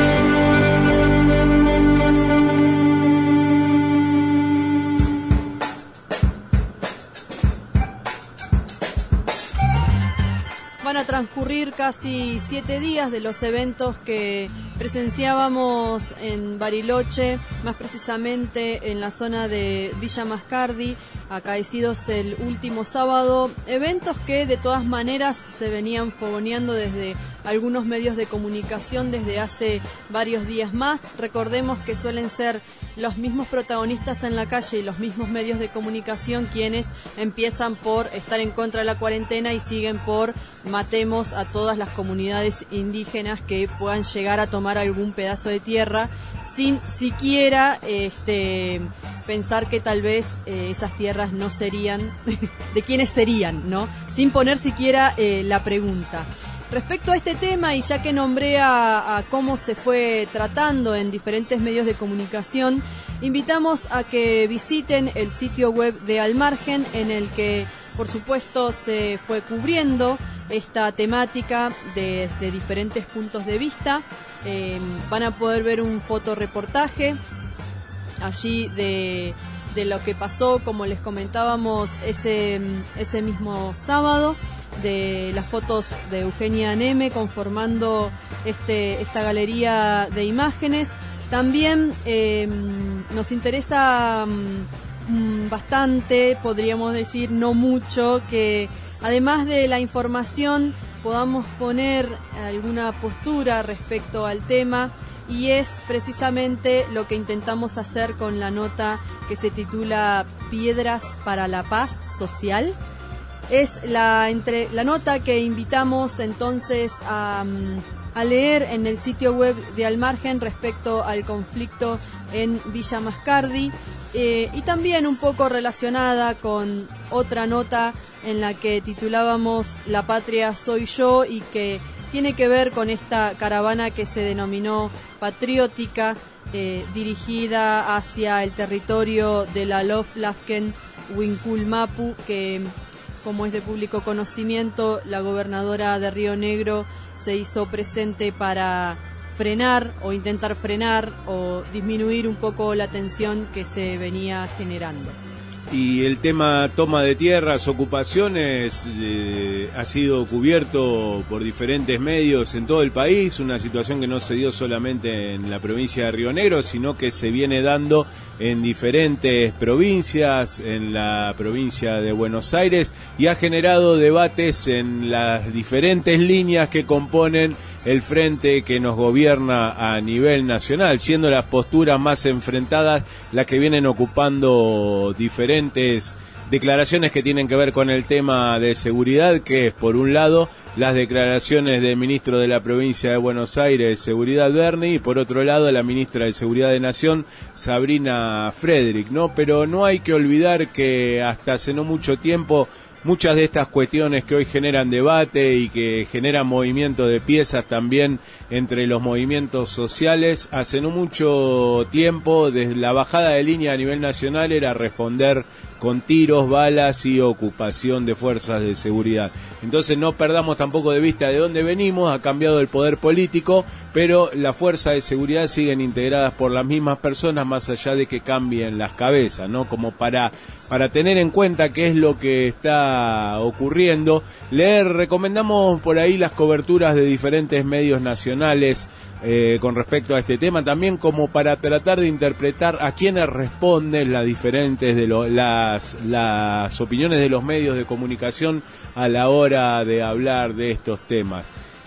Van a transcurrir casi siete días de los eventos que presenciábamos en Bariloche, más precisamente en la zona de Villa Mascardi, acaecidos el último sábado, eventos que de todas maneras se venían fogoneando desde algunos medios de comunicación desde hace varios días más. Recordemos que suelen ser los mismos protagonistas en la calle y los mismos medios de comunicación quienes empiezan por estar en contra de la cuarentena y siguen por matemos a todas las comunidades indígenas que puedan llegar a tomar algún pedazo de tierra sin siquiera este, pensar que tal vez eh, esas tierras no serían, de quiénes serían, ¿no? Sin poner siquiera eh, la pregunta. Respecto a este tema, y ya que nombré a, a cómo se fue tratando en diferentes medios de comunicación, invitamos a que visiten el sitio web de Al Margen, en el que, por supuesto, se fue cubriendo esta temática desde diferentes puntos de vista. Eh, van a poder ver un fotoreportaje allí de, de lo que pasó, como les comentábamos, ese, ese mismo sábado, de las fotos de Eugenia Neme conformando este, esta galería de imágenes. También eh, nos interesa mm, bastante, podríamos decir no mucho, que además de la información podamos poner alguna postura respecto al tema, y es precisamente lo que intentamos hacer con la nota que se titula Piedras para la Paz Social. Es la, entre, la nota que invitamos entonces a, a leer en el sitio web de Al Margen respecto al conflicto en Villa Mascardi, eh, y también un poco relacionada con otra nota en la que titulábamos La Patria Soy Yo, y que tiene que ver con esta caravana que se denominó patriótica, eh, dirigida hacia el territorio de la Loflafken Huincul-Mapu, que, como es de público conocimiento, la gobernadora de Río Negro se hizo presente para frenar o intentar frenar o disminuir un poco la tensión que se venía generando. Y el tema toma de tierras, ocupaciones, eh, ha sido cubierto por diferentes medios en todo el país, una situación que no se dio solamente en la provincia de Río Negro, sino que se viene dando en diferentes provincias, en la provincia de Buenos Aires, y ha generado debates en las diferentes líneas que componen el frente que nos gobierna a nivel nacional, siendo las posturas más enfrentadas las que vienen ocupando diferentes declaraciones que tienen que ver con el tema de seguridad, que es, por un lado, las declaraciones del ministro de la provincia de Buenos Aires, Seguridad Berni, y por otro lado, la ministra de Seguridad de Nación, Sabrina Frederick, ¿no? Pero no hay que olvidar que hasta hace no mucho tiempo muchas de estas cuestiones que hoy generan debate y que generan movimiento de piezas también entre los movimientos sociales, hace no mucho tiempo, desde la bajada de línea a nivel nacional, era responder con tiros, balas y ocupación de fuerzas de seguridad. Entonces no perdamos tampoco de vista de dónde venimos, ha cambiado el poder político, pero las fuerzas de seguridad siguen integradas por las mismas personas, más allá de que cambien las cabezas, ¿no? Como para, para tener en cuenta qué es lo que está ocurriendo. Les recomendamos por ahí las coberturas de diferentes medios nacionales eh, con respecto a este tema, también como para tratar de interpretar a quiénes responden las diferentes de lo, las, las opiniones de los medios de comunicación a la hora de hablar de estos temas.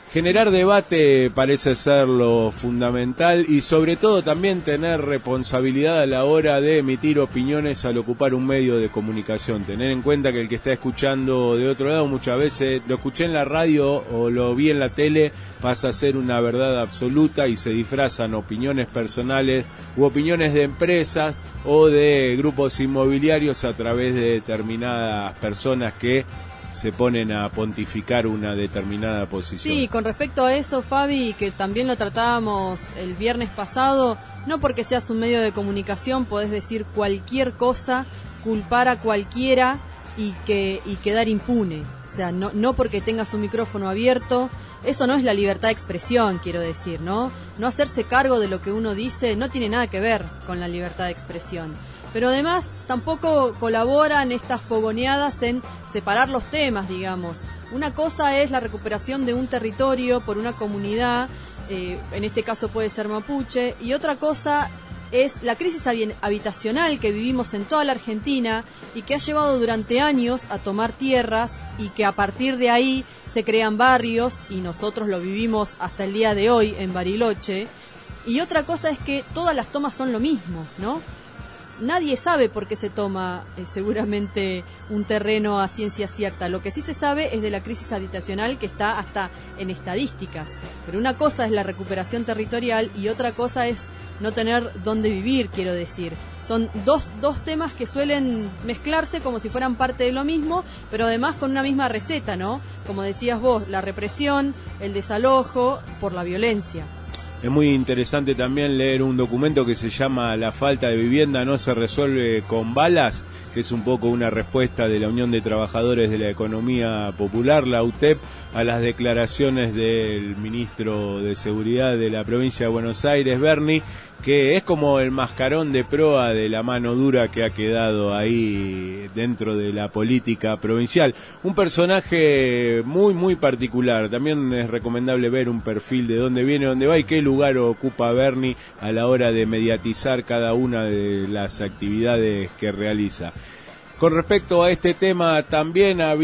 Generar debate parece ser lo fundamental y sobre todo también tener responsabilidad a la hora de emitir opiniones al ocupar un medio de comunicación. Tener en cuenta que el que está escuchando de otro lado muchas veces lo escuché en la radio o lo vi en la tele, pasa a ser una verdad absoluta y se disfrazan opiniones personales u opiniones de empresas o de grupos inmobiliarios a través de determinadas personas que se ponen a pontificar una determinada posición. Sí, con respecto a eso, Fabi, que también lo tratábamos el viernes pasado, no porque seas un medio de comunicación podés decir cualquier cosa, culpar a cualquiera y que y quedar impune. O sea, no, no porque tengas un micrófono abierto, eso no es la libertad de expresión, quiero decir, ¿no? No hacerse cargo de lo que uno dice no tiene nada que ver con la libertad de expresión. Pero además tampoco colaboran estas fogoneadas en separar los temas, digamos. Una cosa es la recuperación de un territorio por una comunidad, eh, en este caso puede ser mapuche, y otra cosa es la crisis habitacional que vivimos en toda la Argentina y que ha llevado durante años a tomar tierras y que a partir de ahí se crean barrios, y nosotros lo vivimos hasta el día de hoy en Bariloche. Y otra cosa es que todas las tomas son lo mismo, ¿no? Nadie sabe por qué se toma eh, seguramente un terreno a ciencia cierta. Lo que sí se sabe es de la crisis habitacional que está hasta en estadísticas. Pero una cosa es la recuperación territorial y otra cosa es no tener dónde vivir, quiero decir. Son dos, dos temas que suelen mezclarse como si fueran parte de lo mismo, pero además con una misma receta, ¿no? Como decías vos, la represión, el desalojo por la violencia. Es muy interesante también leer un documento que se llama La falta de vivienda no se resuelve con balas, que es un poco una respuesta de la Unión de Trabajadores de la Economía Popular, la U T E P, a las declaraciones del ministro de Seguridad de la provincia de Buenos Aires, Berni, que es como el mascarón de proa de la mano dura que ha quedado ahí dentro de la política provincial. Un personaje muy, muy particular. También es recomendable ver un perfil de dónde viene, dónde va y qué lugar ocupa Berni a la hora de mediatizar cada una de las actividades que realiza. Con respecto a este tema, también ha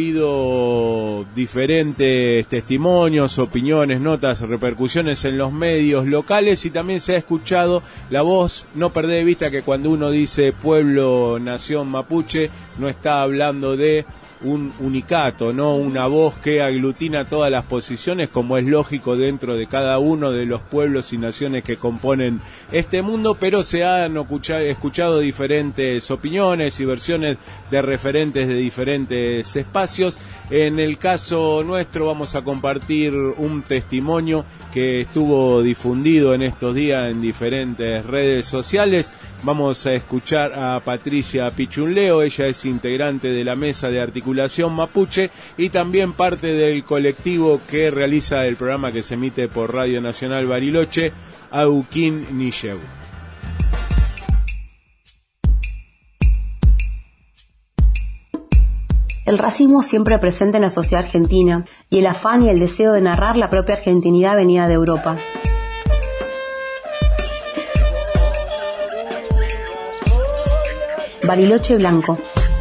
habido diferentes testimonios, opiniones, notas, repercusiones en los medios locales y también se ha escuchado la voz. No perdé de vista que cuando uno dice pueblo, nación mapuche, no está hablando de un unicato, no una voz que aglutina todas las posiciones, como es lógico dentro de cada uno de los pueblos y naciones que componen este mundo, pero se han escuchado diferentes opiniones y versiones de referentes de diferentes espacios. En el caso nuestro vamos a compartir un testimonio que estuvo difundido en estos días en diferentes redes sociales. Vamos a escuchar a Patricia Pichunleo, ella es integrante de la Mesa de Articulación Mapuche y también parte del colectivo que realiza el programa que se emite por Radio Nacional Bariloche, Auquín Nilleu. El racismo siempre presente en la sociedad argentina y el afán y el deseo de narrar la propia argentinidad venida de Europa. Bariloche Blanco.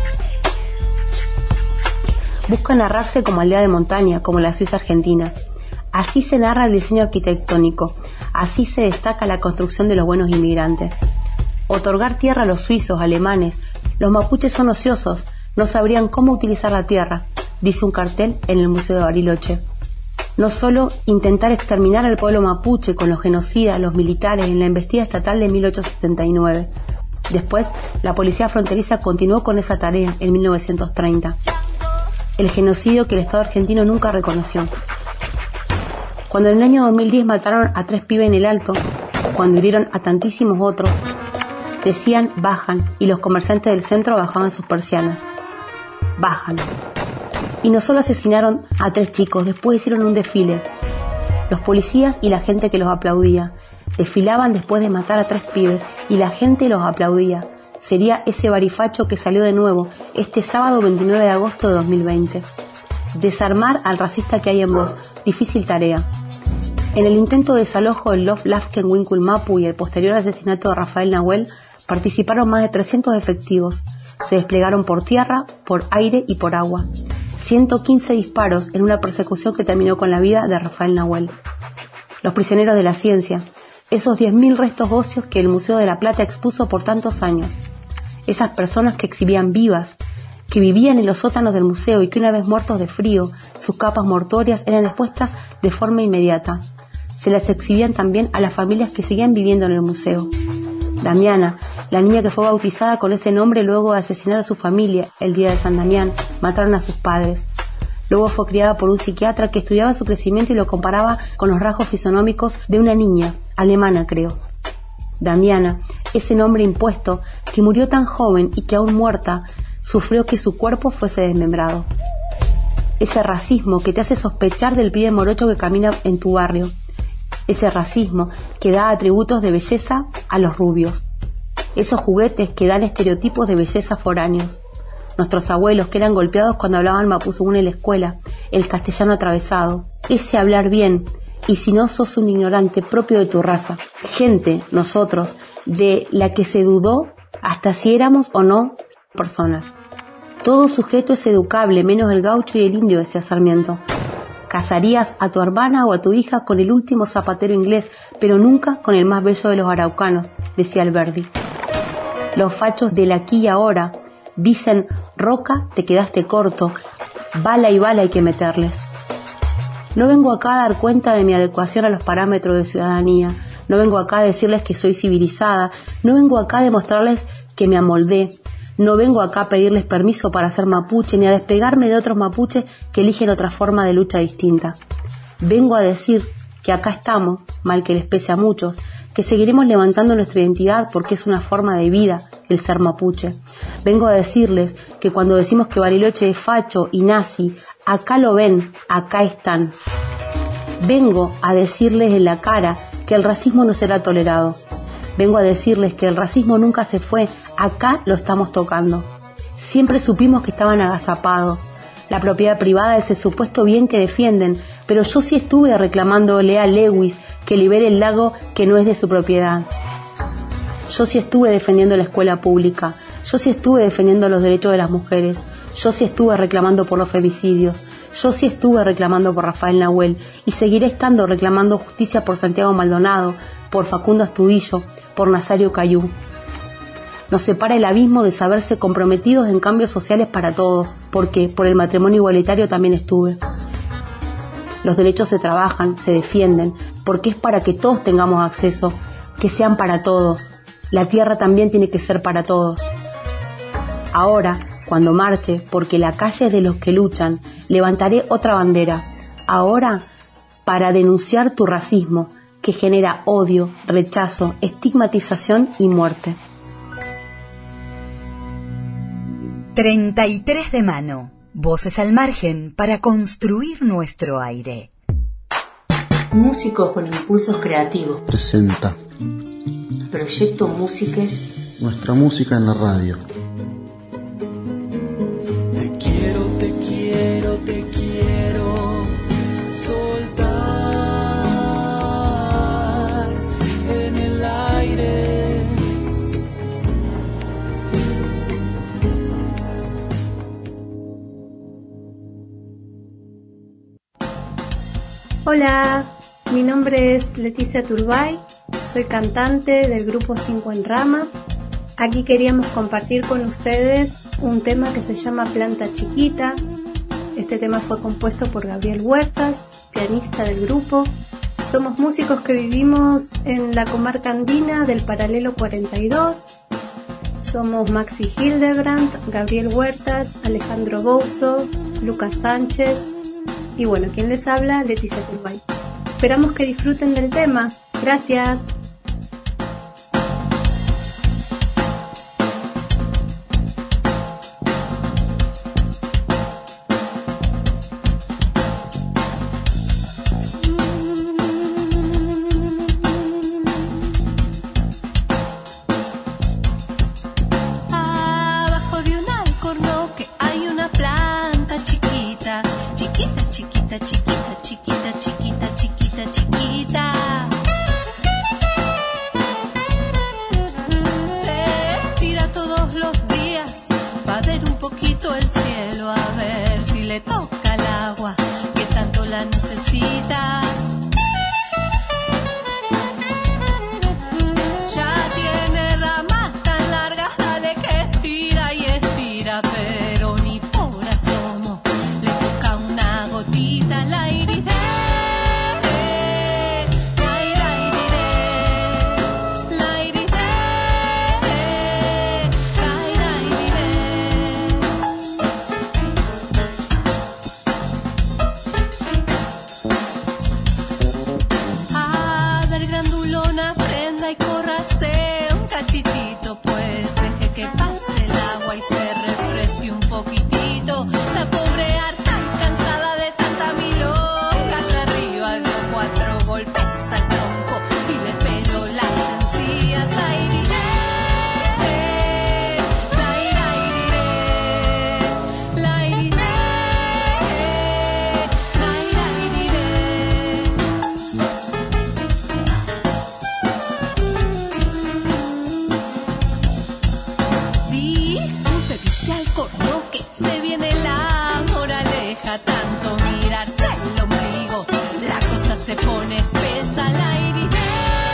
Busca narrarse como aldea de montaña, como la Suiza argentina. Así se narra el diseño arquitectónico, así se destaca la construcción de los buenos inmigrantes. Otorgar tierra a los suizos, alemanes, los mapuches son ociosos, no sabrían cómo utilizar la tierra, dice un cartel en el Museo de Bariloche. No solo intentar exterminar al pueblo mapuche con los genocidas, los militares en la embestida estatal de mil ochocientos setenta y nueve. Después, la policía fronteriza continuó con esa tarea en mil novecientos treinta. El genocidio que el Estado argentino nunca reconoció. Cuando en el año dos mil diez mataron a tres pibes en el Alto, cuando hirieron a tantísimos otros, decían bajan, y los comerciantes del centro bajaban sus persianas. Bajan. Y no solo asesinaron a tres chicos, después hicieron un desfile. Los policías y la gente que los aplaudía. Desfilaban después de matar a tres pibes y la gente los aplaudía. Sería ese barifacho que salió de nuevo este sábado veintinueve de agosto de dos mil veinte. Desarmar al racista que hay en vos, difícil tarea. En el intento de desalojo del Lof Lafken Winkul Mapu y el posterior asesinato de Rafael Nahuel participaron más de trescientos efectivos. Se desplegaron por tierra, por aire y por agua. ciento quince disparos en una persecución que terminó con la vida de Rafael Nahuel. Los prisioneros de la ciencia, esos diez mil restos óseos que el Museo de la Plata expuso por tantos años. Esas personas que exhibían vivas, que vivían en los sótanos del museo y que una vez muertos de frío, sus capas mortuorias eran expuestas de forma inmediata. Se las exhibían también a las familias que seguían viviendo en el museo. Damiana, la niña que fue bautizada con ese nombre luego de asesinar a su familia el día de San Damián, mataron a sus padres. Luego fue criada por un psiquiatra que estudiaba su crecimiento y lo comparaba con los rasgos fisonómicos de una niña, alemana creo. Damiana, ese nombre impuesto, que murió tan joven y que aún muerta, sufrió que su cuerpo fuese desmembrado. Ese racismo que te hace sospechar del pibe morocho que camina en tu barrio. Ese racismo que da atributos de belleza a los rubios. Esos juguetes que dan estereotipos de belleza foráneos. Nuestros abuelos que eran golpeados cuando hablaban mapuzungún en la escuela, el castellano atravesado. Ese hablar bien, y si no sos un ignorante propio de tu raza. Gente, nosotros, de la que se dudó hasta si éramos o no personas. Todo sujeto es educable, menos el gaucho y el indio, decía Sarmiento. Casarías a tu hermana o a tu hija con el último zapatero inglés, pero nunca con el más bello de los araucanos, decía Alberdi. Los fachos del aquí y ahora dicen: Roca, te quedaste corto, bala y bala hay que meterles. No vengo acá a dar cuenta de mi adecuación a los parámetros de ciudadanía, no vengo acá a decirles que soy civilizada, no vengo acá a demostrarles que me amoldé, no vengo acá a pedirles permiso para ser mapuche, ni a despegarme de otros mapuches que eligen otra forma de lucha distinta. Vengo a decir que acá estamos, mal que les pese a muchos, que seguiremos levantando nuestra identidad porque es una forma de vida el ser mapuche. Vengo a decirles que cuando decimos que Bariloche es facho y nazi, acá lo ven, acá están. Vengo a decirles en la cara que el racismo no será tolerado. Vengo a decirles que el racismo nunca se fue, acá lo estamos tocando. Siempre supimos que estaban agazapados. La propiedad privada es el supuesto bien que defienden, pero yo sí estuve reclamándole a Lewis que libere el lago que no es de su propiedad. Yo sí estuve defendiendo la escuela pública, yo sí estuve defendiendo los derechos de las mujeres, yo sí estuve reclamando por los femicidios, yo sí estuve reclamando por Rafael Nahuel y seguiré estando reclamando justicia por Santiago Maldonado, por Facundo Astudillo, por Nazario Cayú. Nos separa el abismo de saberse comprometidos en cambios sociales para todos, porque por el matrimonio igualitario también estuve. Los derechos se trabajan, se defienden, porque es para que todos tengamos acceso, que sean para todos. La tierra también tiene que ser para todos. Ahora, cuando marche, porque la calle es de los que luchan, levantaré otra bandera. Ahora, para denunciar tu racismo, que genera odio, rechazo, estigmatización y muerte. treinta y tres de mano. Voces al margen para construir nuestro aire. Músicos con impulsos creativos. Presenta Proyecto Músiques. nuestra música en la radio. Te quiero, te quiero, te quiero soltar en el aire. Hola, mi nombre es Leticia Turbay, soy cantante del grupo Cinco en Rama. Aquí queríamos compartir con ustedes un tema que se llama Planta Chiquita. Este tema fue compuesto por Gabriel Huertas, pianista del grupo. Somos músicos que vivimos en la comarca andina del Paralelo cuarenta y dos. Somos Maxi Hildebrandt, Gabriel Huertas, Alejandro Bouzo, Lucas Sánchez y bueno, quien les habla, Leticia Turbay. Esperamos que disfruten del tema. Gracias. Abajo de un alcornoque hay una planta chiquita, chiquita, chiquita, chiquita, chiquita, chiquita, chiquita, chiquita. Se tira todos los días, va a ver un un poquito el cielo a ver si le toca el agua que tanto la necesita. Ya tiene ramas tan largas, dale que estira y estira, pero ni por asomo le toca una gotita al aire. Cachitito, pues deje que pase el agua y se refresque un poquitito. La pobre harta y cansada de tanta milonga, allá arriba dio cuatro golpes al tronco y le peló las encías. La iriré, la iriré, la iriré, la iriré. Corno que se viene la moraleja, tanto mirarse el ombligo, la cosa se pone espesa. La iriré,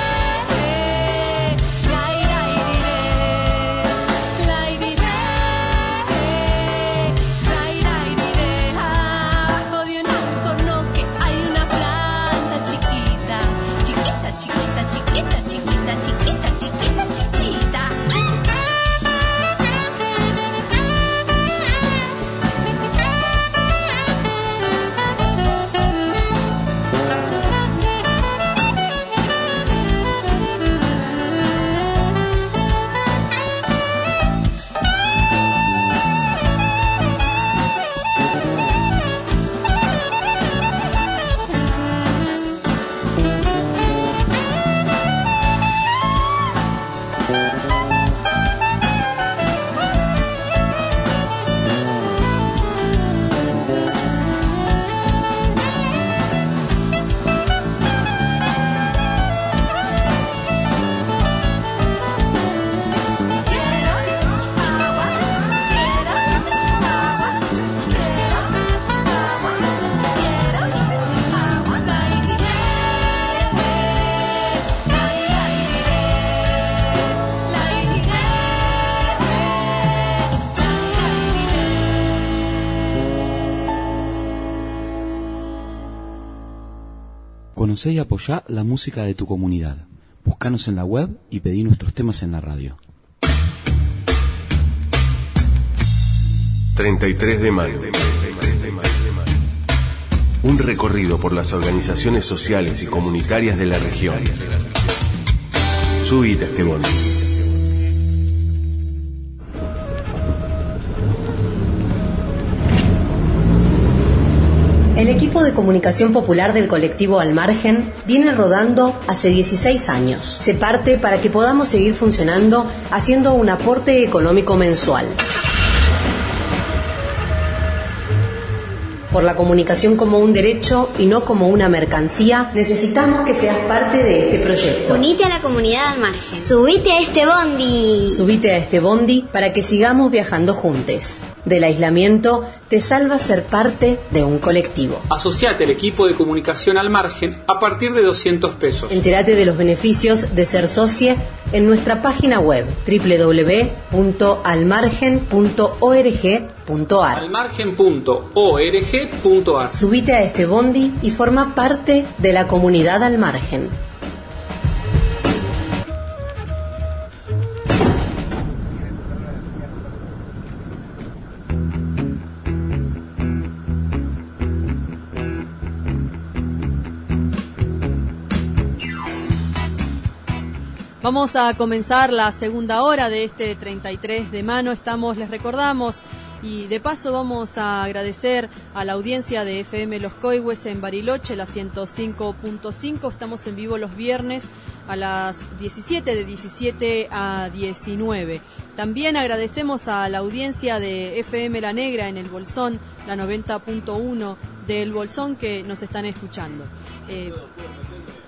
la iriré, la iriré, la iriré. Abajo de un corno que hay una planta chiquita, chiquita, chiquita, chiquita, chiquita, chiquita, chiquita, chiquita. Conocé y apoyá la música de tu comunidad. Búscanos en la web y pedí nuestros temas en la radio. treinta y tres de mayo. Un recorrido por las organizaciones sociales y comunitarias de la región. Subite a este bondi. El equipo de comunicación popular del colectivo Al Margen viene rodando hace dieciséis años. Se parte para que podamos seguir funcionando haciendo un aporte económico mensual. Por la comunicación como un derecho y no como una mercancía, necesitamos que seas parte de este proyecto. Unite a la comunidad Al Margen. Subite a este bondi. Subite a este bondi para que sigamos viajando juntos. Del aislamiento te salva ser parte de un colectivo. Asociate al equipo de comunicación Al Margen a partir de doscientos pesos. Entérate de los beneficios de ser socie en nuestra página web doble u doble u doble u punto almargen punto org punto ar. almargen punto org punto ar. Subite a este bondi y forma parte de la comunidad Al Margen. Vamos a comenzar la segunda hora de este treinta y tres de mano. Estamos, les recordamos, y de paso vamos a agradecer a la audiencia de F M Los Coihues en Bariloche, la ciento cinco punto cinco. Estamos en vivo los viernes a las diecisiete, de diecisiete a diecinueve. También agradecemos a la audiencia de F M La Negra en El Bolsón, la noventa punto uno del Bolsón, que nos están escuchando. Eh,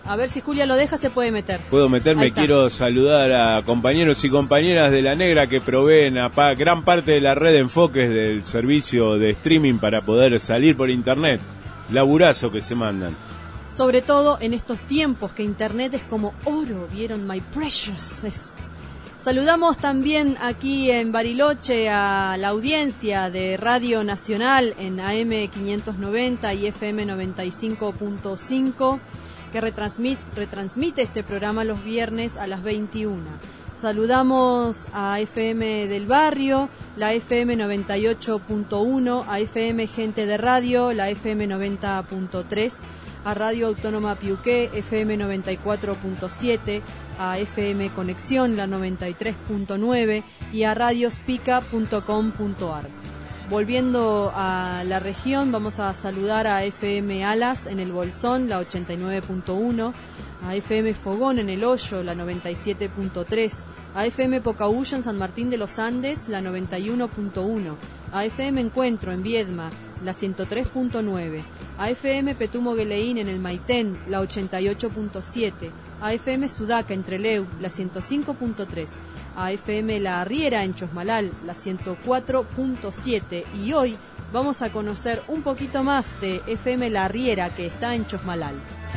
A ver si Julia lo deja, se puede meter. Puedo meterme, quiero saludar a compañeros y compañeras de La Negra que proveen a pa gran parte de la red de enfoques del servicio de streaming para poder salir por internet. Laburazo que se mandan. Sobre todo en estos tiempos que internet es como oro, ¿vieron? My precious. Es. Saludamos también aquí en Bariloche a la audiencia de Radio Nacional en A M quinientos noventa y F M noventa y cinco punto cinco. que retransmite, retransmite este programa los viernes a las veintiuna. Saludamos a F M del Barrio, la F M noventa y ocho punto uno, a F M Gente de Radio, la F M noventa punto tres, a Radio Autónoma Piuqué, F M noventa y cuatro punto siete, a F M Conexión, la noventa y tres punto nueve, y a radiospica punto com punto ar. Volviendo a la región, vamos a saludar a F M Alas en el Bolsón, la ochenta y nueve punto uno, a F M Fogón en el Hoyo, la noventa y siete punto tres, a F M Pocahuyo en San Martín de los Andes, la noventa y uno punto uno, a F M Encuentro en Viedma, la ciento tres punto nueve, a F M Petumo Gueleín en el Maitén, la ochenta y ocho punto siete, a F M Sudaca en Trelew, la ciento cinco punto tres, a F M La Arriera en Chosmalal, la ciento cuatro punto siete, y hoy vamos a conocer un poquito más de F M La Arriera, que está en Chosmalal.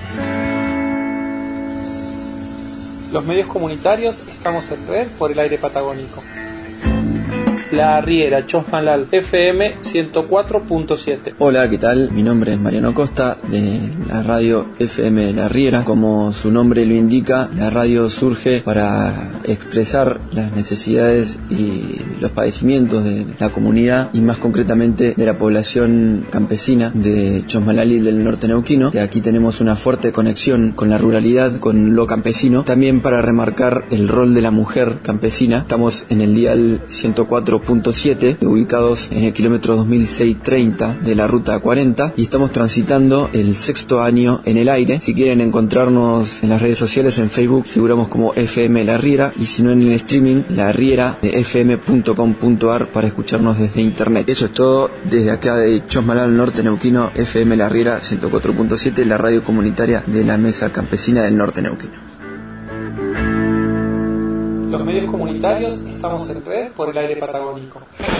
Los medios comunitarios estamos en red por el aire patagónico. La Arriera, Chosmalal, F M ciento cuatro punto siete. Hola, ¿qué tal? Mi nombre es Mariano Costa, de la radio F M La Arriera. Como su nombre lo indica, la radio surge para expresar las necesidades y los padecimientos de la comunidad, y más concretamente de la población campesina de Chosmalal y del norte neuquino. De aquí tenemos una fuerte conexión con la ruralidad, con lo campesino. También para remarcar el rol de la mujer campesina, estamos en el dial ciento cuatro punto siete, ubicados en el kilómetro dos mil seiscientos treinta de la ruta cuarenta, y estamos transitando el sexto año en el aire. Si quieren encontrarnos en las redes sociales, en Facebook figuramos como F M La Arriera, y si no en el streaming, La Arriera de F M punto com punto ar, para escucharnos desde internet. Eso es todo desde acá de Chosmalal, norte neuquino, F M La Arriera ciento cuatro punto siete, la radio comunitaria de la Mesa Campesina del Norte Neuquino. Los medios comunitarios estamos en red por el aire patagónico.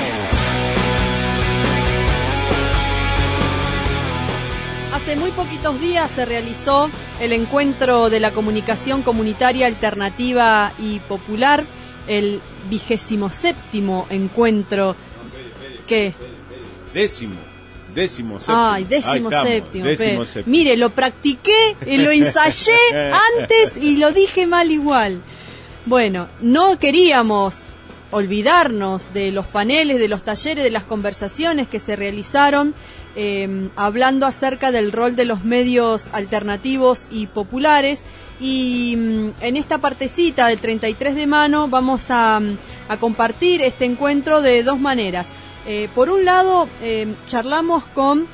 Hace muy poquitos días se realizó el encuentro de la comunicación comunitaria alternativa y popular, el vigésimo séptimo encuentro. ¿Qué? Décimo. Décimo séptimo. Ay, décimo estamos, séptimo. décimo séptimo. Mire, lo practiqué, lo ensayé antes y lo dije mal igual. Bueno, no queríamos olvidarnos de los paneles, de los talleres, de las conversaciones que se realizaron eh, hablando acerca del rol de los medios alternativos y populares, y mm, en esta partecita del treinta y tres de mano vamos a, a compartir este encuentro de dos maneras. Eh, por un lado, eh, charlamos con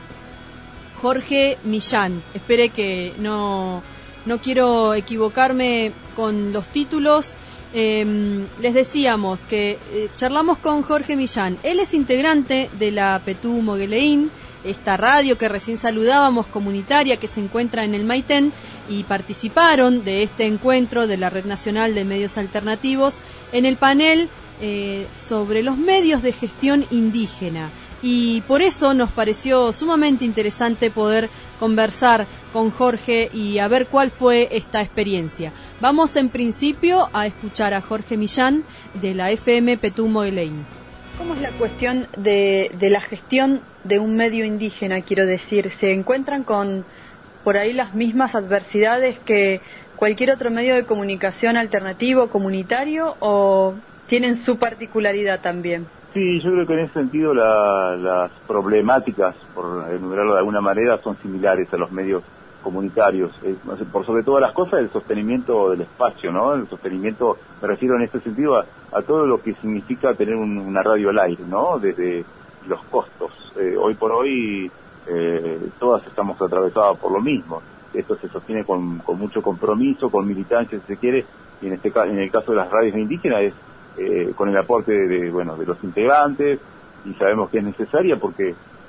Jorge Millán. Espere que no, no quiero equivocarme con los títulos. Eh, les decíamos que eh, charlamos con Jorge Millán. Él es integrante de la Petumo Gueleín, esta radio que recién saludábamos, comunitaria, que se encuentra en el Maitén, y participaron de este encuentro de la Red Nacional de Medios Alternativos en el panel eh, sobre los medios de gestión indígena. Y por eso nos pareció sumamente interesante poder conversar con Jorge y a ver cuál fue esta experiencia. Vamos en principio a escuchar a Jorge Millán de la F M Petumo Gueleín. ¿Cómo es la cuestión de, de la gestión de un medio indígena? Quiero decir, ¿se encuentran con por ahí las mismas adversidades que cualquier otro medio de comunicación alternativo, comunitario, o tienen su particularidad también? Sí, yo creo que en ese sentido la, las problemáticas, por enumerarlo de alguna manera, son similares a los medios comunitarios. Es, por sobre todas las cosas, el sostenimiento del espacio, ¿no? El sostenimiento, me refiero en este sentido a, a todo lo que significa tener un, una radio al aire, ¿no? Desde los costos. Eh, hoy por hoy eh, todas estamos atravesadas por lo mismo. Esto se sostiene con, con mucho compromiso, con militancia, si se quiere, y en este en el caso de las radios indígenas es Eh, con el aporte de, de bueno de los integrantes, y sabemos que es necesaria porque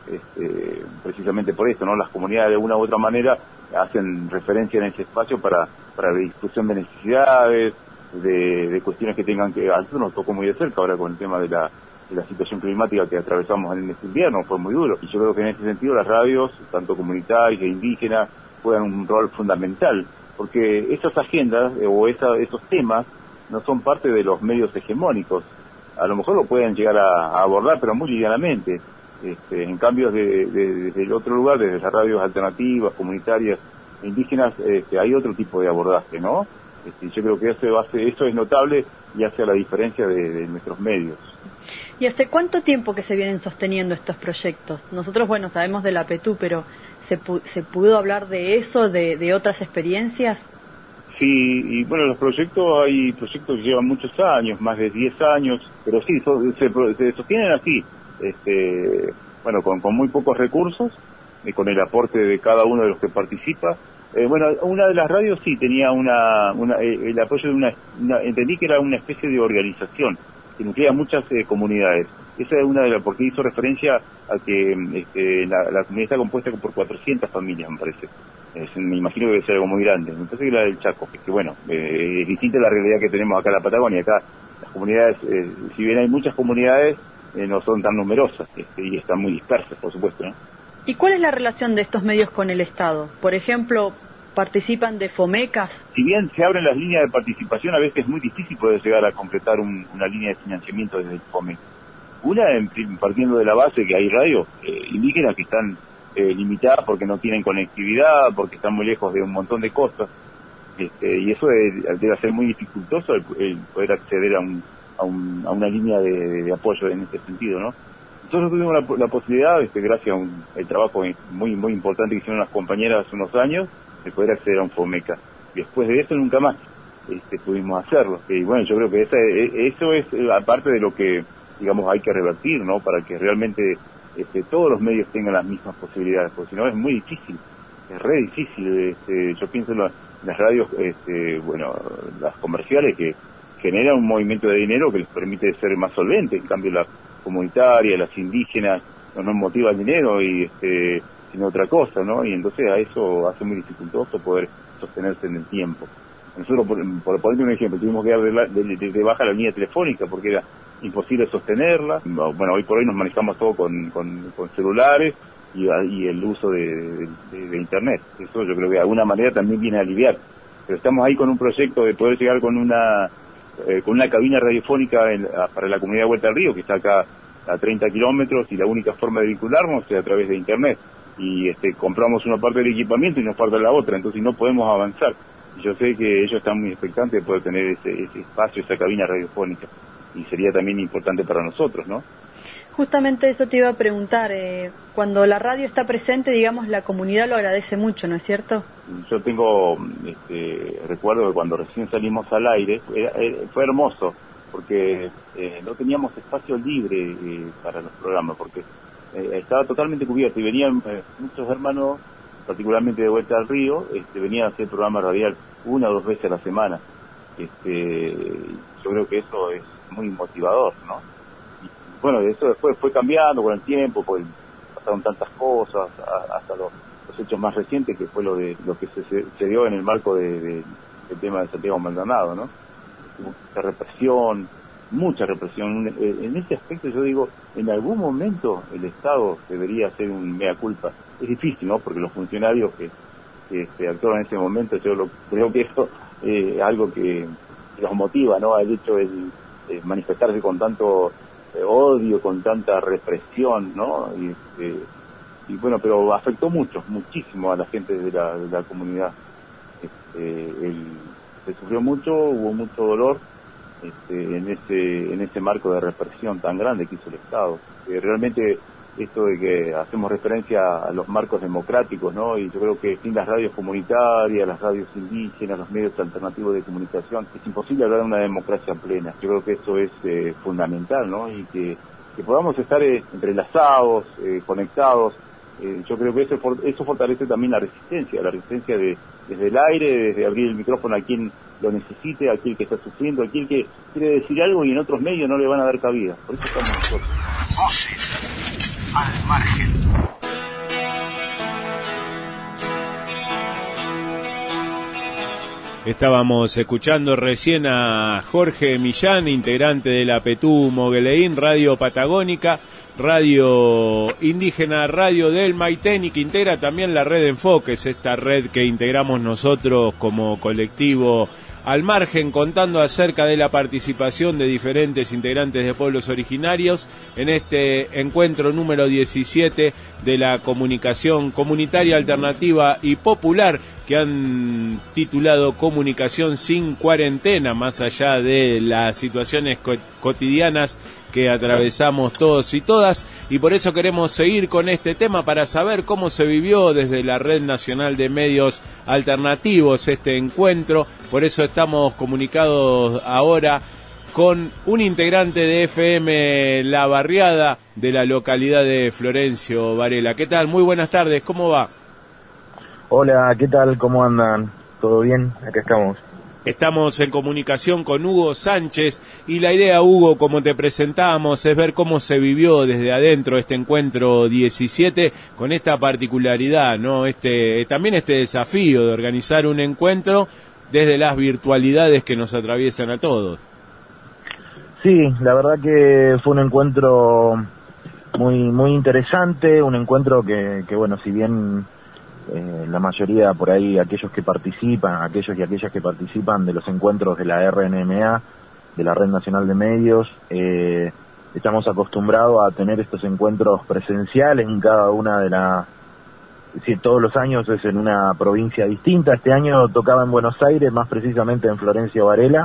este, precisamente por esto, ¿no? Las comunidades de una u otra manera hacen referencia en ese espacio para, para la discusión de necesidades, de, de cuestiones que tengan que... A nosotros nos tocó muy de cerca ahora con el tema de la, de la situación climática que atravesamos en este invierno, fue muy duro. Y yo creo que en ese sentido las radios, tanto comunitarias e indígenas, juegan un rol fundamental, porque esas agendas eh, o esa, esos temas no son parte de los medios hegemónicos. A lo mejor lo pueden llegar a, a abordar, pero muy livianamente. Este, en cambio, de, de, desde el otro lugar, desde las radios alternativas, comunitarias, indígenas, este, hay otro tipo de abordaje, ¿no? Este, yo creo que eso, hace, eso es notable y hace la diferencia de, de nuestros medios. ¿Y hace cuánto tiempo que se vienen sosteniendo estos proyectos? Nosotros, bueno, sabemos de la PETU, pero ¿se, pu- se pudo hablar de eso, de, de otras experiencias? Sí, y bueno, los proyectos, hay proyectos que llevan muchos años, más de diez años, pero sí, so, se, se sostienen así, este, bueno, con, con muy pocos recursos, y con el aporte de cada uno de los que participa. Eh, bueno, una de las radios sí tenía una, una eh, el apoyo de una, una, entendí que era una especie de organización, que incluía muchas eh, comunidades. Esa es una de las, porque hizo referencia a que este, la, la comunidad está compuesta por cuatrocientas familias, me parece. Es, me imagino que debe ser algo muy grande. Me parece que la del Chaco, que bueno, eh, es distinta a la realidad que tenemos acá en la Patagonia. Acá las comunidades, eh, si bien hay muchas comunidades, eh, no son tan numerosas, este, y están muy dispersas, por supuesto, ¿no? ¿Y cuál es la relación de estos medios con el Estado? Por ejemplo, ¿participan de FOMECAS? Si bien se abren las líneas de participación, a veces es muy difícil poder llegar a completar un, una línea de financiamiento desde el FOMECAS. Una, en, partiendo de la base que hay radios eh, indígenas que están eh, limitadas porque no tienen conectividad, porque están muy lejos de un montón de cosas, este, y eso debe, debe ser muy dificultoso el, el poder acceder a, un, a, un, a una línea de, de apoyo en este sentido, ¿no? Nosotros tuvimos la, la posibilidad, este, gracias a el trabajo muy muy importante que hicieron las compañeras hace unos años, de poder acceder a un FOMECA. Después de eso nunca más este, pudimos hacerlo. Y bueno, yo creo que esa, eso es aparte de lo que, digamos, hay que revertir, ¿no? Para que realmente este, todos los medios tengan las mismas posibilidades, porque si no es muy difícil, es re difícil. Este, yo pienso en las, las radios, este, bueno, las comerciales que generan un movimiento de dinero que les permite ser más solventes, en cambio la comunitaria, las indígenas, no nos motiva el dinero y este sino otra cosa, ¿no? Y entonces a eso hace muy dificultoso poder sostenerse en el tiempo. Nosotros, por, por ponerte un ejemplo, tuvimos que dar de, la, de, de, de baja la línea telefónica porque era imposible sostenerla. Bueno, hoy por hoy nos manejamos todo con, con, con celulares y, y el uso de, de, de Internet. Eso yo creo que de alguna manera también viene a aliviar. Pero estamos ahí con un proyecto de poder llegar con una eh, con una cabina radiofónica en, a, para la comunidad de Vuelta al Río, que está acá a treinta kilómetros, y la única forma de vincularnos es a través de Internet. Y este compramos una parte del equipamiento y nos falta la otra, entonces no podemos avanzar. Y yo sé que ellos están muy expectantes de poder tener ese, ese espacio, esa cabina radiofónica, y sería también importante para nosotros, ¿no? Justamente eso te iba a preguntar, eh, cuando la radio está presente, digamos, la comunidad lo agradece mucho, ¿no es cierto? Yo tengo, este, recuerdo que cuando recién salimos al aire, era, era, fue hermoso, porque eh, no teníamos espacio libre eh, para los programas, porque eh, estaba totalmente cubierto, y venían eh, muchos hermanos, particularmente de Vuelta al Río, este, venían a hacer programa radial una o dos veces a la semana. Este, yo creo que eso es muy motivador, ¿no? Bueno, eso después fue cambiando con el tiempo, pues pasaron tantas cosas, a, hasta los, los hechos más recientes, que fue lo de lo que se, se, se dio en el marco de, de, del tema de Santiago Maldonado, ¿no? Mucha represión, mucha represión. En ese aspecto yo digo, en algún momento el Estado debería hacer un mea culpa. Es difícil, ¿no? Porque los funcionarios que, que, que actuaron en ese momento, yo lo, creo que eso es eh, algo que los motiva, ¿no? El hecho de eh, manifestarse con tanto odio, con tanta represión, ¿no? Y, este, y bueno, pero afectó mucho, muchísimo a la gente de la, de la comunidad. Este, el, se sufrió mucho, hubo mucho dolor este, en ese en ese marco de represión tan grande que hizo el Estado. Eh, realmente esto de que hacemos referencia a los marcos democráticos, ¿no? Y yo creo que sin las radios comunitarias, las radios indígenas, los medios alternativos de comunicación, es imposible hablar de una democracia plena. Yo creo que eso es eh, fundamental, ¿no? Y que, que podamos estar eh, entrelazados, eh, conectados. Eh, yo creo que eso, eso fortalece también la resistencia, la resistencia de desde el aire, desde abrir el micrófono a quien lo necesite, a aquel que está sufriendo, a aquel que quiere decir algo y en otros medios no le van a dar cabida. Por eso estamos nosotros. Voces al margen. Estábamos escuchando recién a Jorge Millán, integrante de la Petú Mogueleín, Radio Patagónica, Radio Indígena, Radio del Maitén, y que integra también la red Enfoques, esta red que integramos nosotros como colectivo Al Margen, contando acerca de la participación de diferentes integrantes de pueblos originarios en este encuentro número diecisiete de la comunicación comunitaria, alternativa y popular, que han titulado Comunicación sin Cuarentena, más allá de las situaciones co- cotidianas que atravesamos todos y todas, y por eso queremos seguir con este tema para saber cómo se vivió desde la Red Nacional de Medios Alternativos este encuentro. Por eso estamos comunicados ahora con un integrante de F M La Barriada de la localidad de Florencio Varela. ¿Qué tal? Muy buenas tardes, ¿cómo va? Hola, ¿qué tal? ¿Cómo andan? ¿Todo bien? Acá estamos. Estamos en comunicación con Hugo Sánchez y la idea, Hugo, como te presentábamos, es ver cómo se vivió desde adentro este encuentro diecisiete con esta particularidad, ¿no? Este, también este desafío de organizar un encuentro desde las virtualidades que nos atraviesan a todos. Sí, la verdad que fue un encuentro muy muy interesante, un encuentro que, que bueno, si bien Eh, la mayoría por ahí, aquellos que participan, aquellos y aquellas que participan de los encuentros de la R N M A, de la Red Nacional de Medios, eh, estamos acostumbrados a tener estos encuentros presenciales en cada una de las, si todos los años es en una provincia distinta. Este año tocaba en Buenos Aires, más precisamente en Florencio Varela.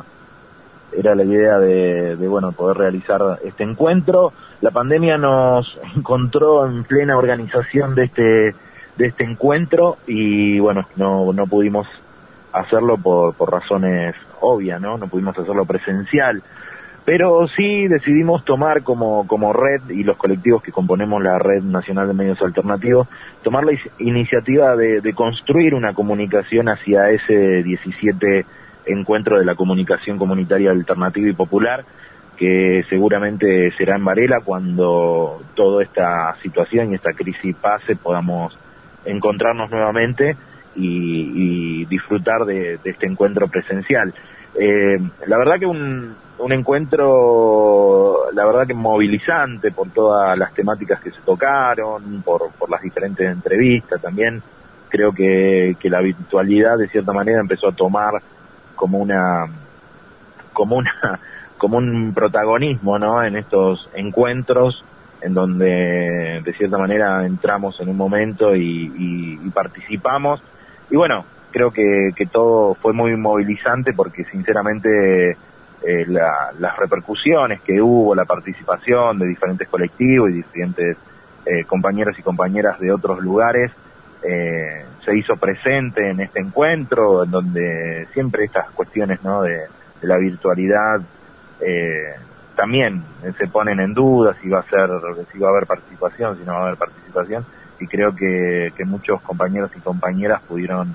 Era la idea de, de bueno, poder realizar este encuentro. La pandemia nos encontró en plena organización de este de este encuentro y bueno, no no pudimos hacerlo por por razones obvias, ¿no? No pudimos hacerlo presencial, pero sí decidimos tomar como como red y los colectivos que componemos la Red Nacional de Medios Alternativos, tomar la iniciativa de, de construir una comunicación hacia ese diecisiete encuentro de la comunicación comunitaria alternativa y popular, que seguramente será en Varela cuando toda esta situación y esta crisis pase, podamos encontrarnos nuevamente y, y disfrutar de, de este encuentro presencial. Eh, la verdad que un, un encuentro, la verdad que movilizante por todas las temáticas que se tocaron, por, por las diferentes entrevistas también. Creo que, que la virtualidad de cierta manera empezó a tomar como una, como una, como un protagonismo, ¿no? En estos encuentros, en donde de cierta manera entramos en un momento y, y, y participamos. Y bueno, creo que, que todo fue muy movilizante porque sinceramente eh, la, las repercusiones que hubo, la participación de diferentes colectivos y diferentes eh, compañeros y compañeras de otros lugares, eh, se hizo presente en este encuentro, en donde siempre estas cuestiones, ¿no? de, de la virtualidad eh, también se ponen en duda si va a ser, si va a haber participación, si no va a haber participación, y creo que, que muchos compañeros y compañeras pudieron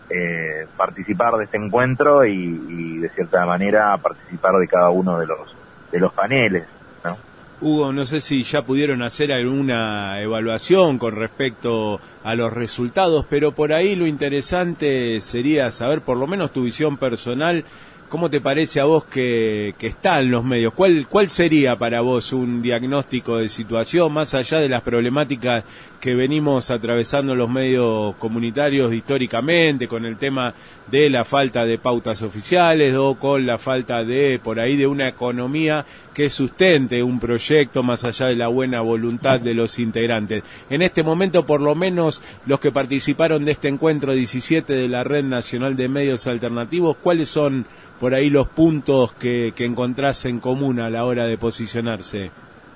eh, participar de este encuentro y, y de cierta manera participar de cada uno de los de los paneles, ¿no? Hugo, no sé si ya pudieron hacer alguna evaluación con respecto a los resultados, pero por ahí lo interesante sería saber por lo menos tu visión personal. ¿Cómo te parece a vos que, que están los medios? ¿Cuál, ¿Cuál sería para vos un diagnóstico de situación, más allá de las problemáticas que venimos atravesando los medios comunitarios históricamente, con el tema de la falta de pautas oficiales o con la falta de, por ahí, de una economía que sustente un proyecto más allá de la buena voluntad de los integrantes? En este momento, por lo menos, los que participaron de este encuentro diecisiete de la Red Nacional de Medios Alternativos, ¿cuáles son por ahí los puntos que, que encontrás en común a la hora de posicionarse?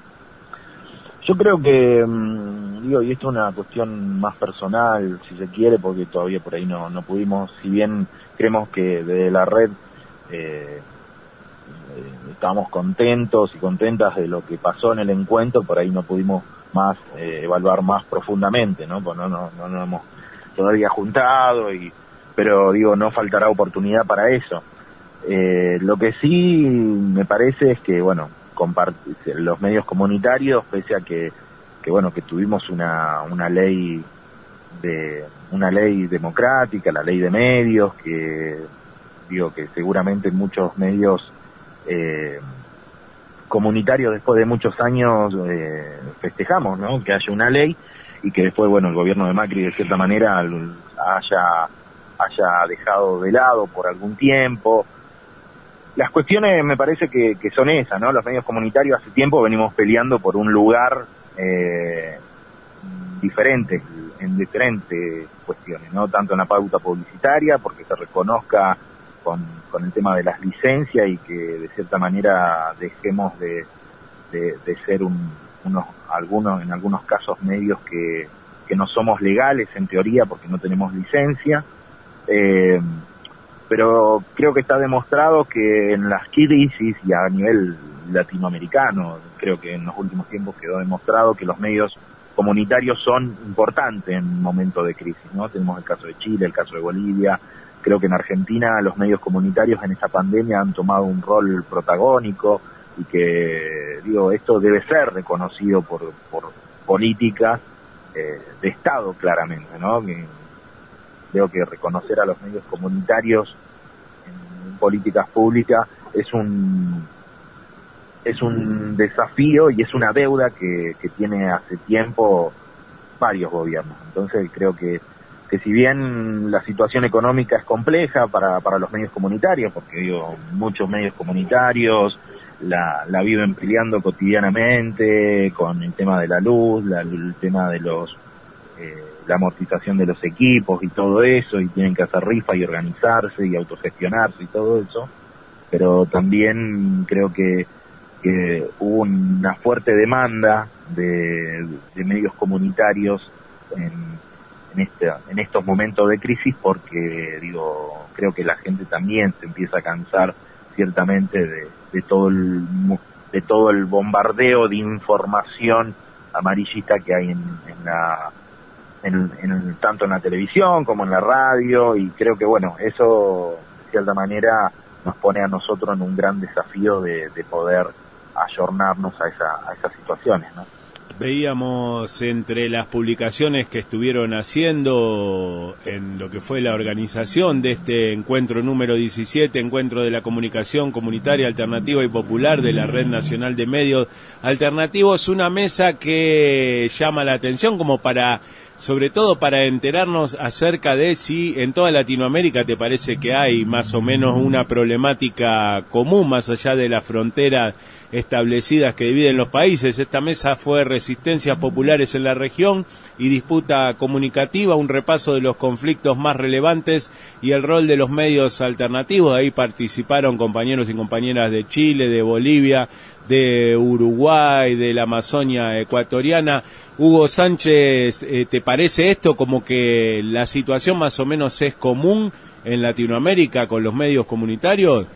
Yo creo que, digo, y esto es una cuestión más personal, si se quiere, porque todavía por ahí no, no pudimos, si bien creemos que desde la red eh, eh, estábamos contentos y contentas de lo que pasó en el encuentro, por ahí no pudimos más eh, evaluar más profundamente, ¿no? Pues no, no, no nos hemos todavía juntado, y pero digo, no faltará oportunidad para eso. Eh, lo que sí me parece es que, bueno, los medios comunitarios, pese a que, que bueno, que tuvimos una, una ley de, una ley democrática, la ley de medios, que, digo que seguramente muchos medios eh, comunitarios después de muchos años eh, festejamos, ¿no? Que haya una ley y que después, bueno, el gobierno de Macri de cierta manera haya, haya dejado de lado por algún tiempo. Las cuestiones me parece que, que son esas, ¿no? Los medios comunitarios hace tiempo venimos peleando por un lugar eh, diferente, en diferentes cuestiones, ¿no? Tanto en la pauta publicitaria, porque se reconozca con, con el tema de las licencias y que de cierta manera dejemos de, de, de ser un, unos, algunos, en algunos casos medios que, que no somos legales en teoría porque no tenemos licencia. Eh, pero creo que está demostrado que en las crisis y a nivel latinoamericano, creo que en los últimos tiempos quedó demostrado que los medios comunitarios son importantes en momentos de crisis, ¿no? Tenemos el caso de Chile, el caso de Bolivia. Creo que en Argentina los medios comunitarios en esta pandemia han tomado un rol protagónico y que, digo, esto debe ser reconocido por, por políticas eh, de Estado claramente, ¿no? Que, creo que reconocer a los medios comunitarios en políticas públicas es un es un desafío y es una deuda que, que tiene hace tiempo varios gobiernos. Entonces creo que, que si bien la situación económica es compleja para, para los medios comunitarios, porque digo, muchos medios comunitarios la, la viven peleando cotidianamente con el tema de la luz, la, el tema de los eh, la amortización de los equipos y todo eso, y tienen que hacer rifa y organizarse y autogestionarse y todo eso, pero también creo que, que hubo una fuerte demanda de, de medios comunitarios en, en, este, en estos momentos de crisis, porque digo, creo que la gente también se empieza a cansar ciertamente de, de todo el de todo el bombardeo de información amarillista que hay en, en la En, en, tanto en la televisión como en la radio, y creo que bueno, eso de cierta manera nos pone a nosotros en un gran desafío de, de poder ayornarnos a, esa, a esas situaciones, ¿no? Veíamos entre las publicaciones que estuvieron haciendo en lo que fue la organización de este encuentro número diecisiete, Encuentro de la Comunicación Comunitaria, Alternativa y Popular de la Red Nacional de Medios Alternativos, una mesa que llama la atención como para, sobre todo para enterarnos acerca de si en toda Latinoamérica te parece que hay más o menos una problemática común más allá de las fronteras establecidas que dividen los países. Esta mesa fue Resistencias Populares en la Región y Disputa Comunicativa, un repaso de los conflictos más relevantes y el rol de los medios alternativos. Ahí participaron compañeros y compañeras de Chile, de Bolivia, de Uruguay, de la Amazonia ecuatoriana. Hugo Sánchez, eh, ¿te parece esto como que la situación más o menos es común en Latinoamérica con los medios comunitarios?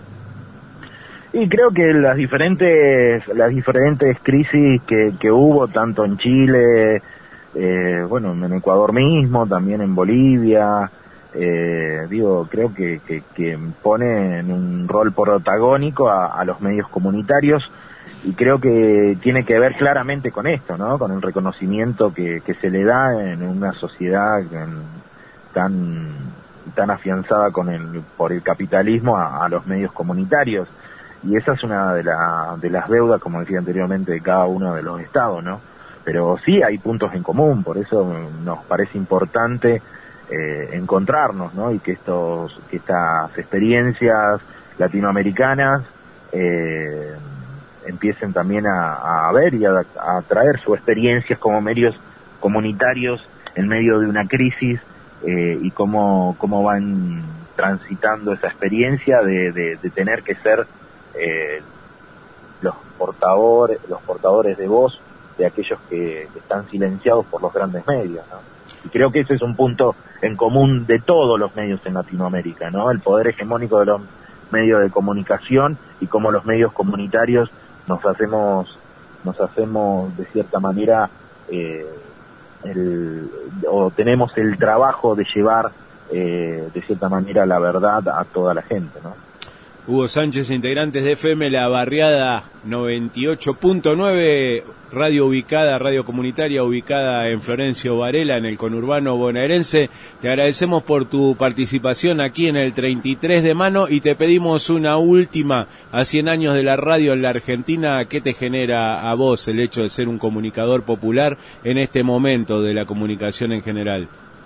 Y creo que las diferentes las diferentes crisis que, que hubo, tanto en Chile, eh, bueno, en Ecuador mismo, también en Bolivia, eh, digo, creo que, que, que ponen un rol protagónico a, a los medios comunitarios, y creo que tiene que ver claramente con esto, ¿no? Con el reconocimiento que, que se le da en una sociedad en, tan tan afianzada con el por el capitalismo a, a los medios comunitarios. Y esa es una de, la, de las deudas, como decía anteriormente, de cada uno de los estados, ¿no? Pero sí hay puntos en común, por eso nos parece importante eh, encontrarnos, ¿no? Y que estos que estas experiencias latinoamericanas eh, empiecen también a, a ver y a, a traer sus experiencias como medios comunitarios en medio de una crisis, eh, y cómo, cómo van transitando esa experiencia de, de, de tener que ser Eh, los portadores los portadores de voz de aquellos que, que están silenciados por los grandes medios, ¿no? Y creo que ese es un punto en común de todos los medios en Latinoamérica, ¿no? El poder hegemónico de los medios de comunicación y cómo los medios comunitarios nos hacemos nos hacemos de cierta manera eh, el, o tenemos el trabajo de llevar eh, de cierta manera la verdad a toda la gente, ¿no? Hugo Sánchez, integrantes de F M La Barriada noventa y ocho punto nueve, radio ubicada, radio comunitaria ubicada en Florencio Varela, en el conurbano bonaerense. Te agradecemos por tu participación aquí en el treinta y tres de mano y te pedimos una última. A cien años de la radio en la Argentina, ¿qué te genera a vos el hecho de ser un comunicador popular en este momento de la comunicación en general?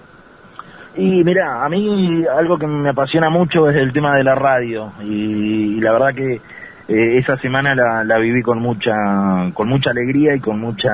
Y mira, a mí algo que me apasiona mucho es el tema de la radio y, y la verdad que eh, esa semana la, la viví con mucha con mucha alegría y con mucha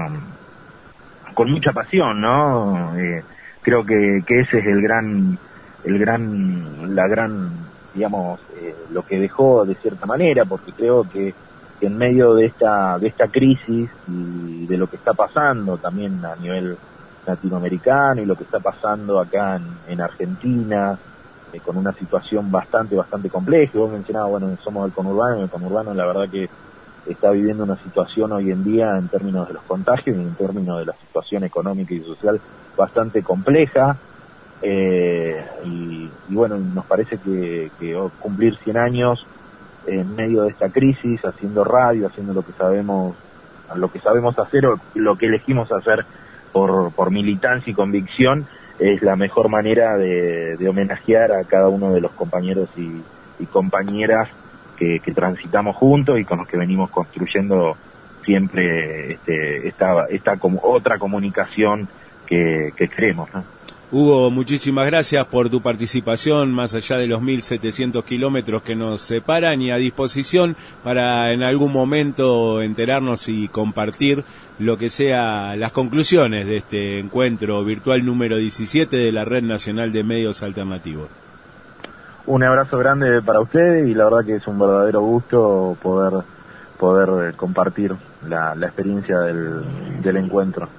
con mucha pasión, ¿no? Eh, creo que, que ese es el gran el gran la gran digamos eh, lo que dejó de cierta manera, porque creo que, que en medio de esta de esta crisis y de lo que está pasando también a nivel latinoamericano y lo que está pasando acá en, en Argentina, eh, con una situación bastante, bastante compleja. Vos mencionabas, bueno, somos del conurbano, y el conurbano la verdad que está viviendo una situación hoy en día en términos de los contagios y en términos de la situación económica y social bastante compleja, eh, y, y bueno, nos parece que, que cumplir cien años en medio de esta crisis, haciendo radio, haciendo lo que sabemos, lo que sabemos hacer o lo que elegimos hacer por, por militancia y convicción, es la mejor manera de, de homenajear a cada uno de los compañeros y, y compañeras que, que transitamos juntos y con los que venimos construyendo siempre este, esta, esta como otra comunicación que, que queremos, ¿no? Hugo, muchísimas gracias por tu participación, más allá de los mil setecientos kilómetros que nos separan, y a disposición para en algún momento enterarnos y compartir lo que sea las conclusiones de este encuentro virtual número diecisiete de la Red Nacional de Medios Alternativos. Un abrazo grande para ustedes y la verdad que es un verdadero gusto poder poder compartir la, la experiencia del, del encuentro.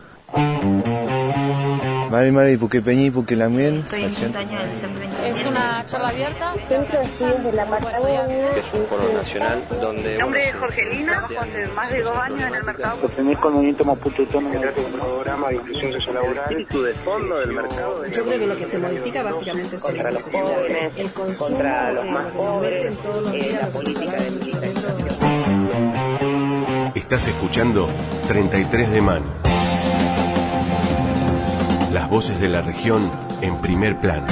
Mari Mari Puquepeñi Puquelamien. Es una charla abierta. Centro de Estudios de la Patagonia. Es un foro nacional donde... Mi nombre es Jorgelina, hace más de dos años en el mercado. Pertenezco al movimiento Mapuche Autónomo. Se trata de un programa de inclusión sociolaboral. El espíritu de fondo del mercado. Yo creo que lo que se modifica básicamente son contra los pobres, el consumo, contra los más pobres, en todos los días, la política de militarización. Estás escuchando treinta y tres de mano. Las voces de la región en primer plano.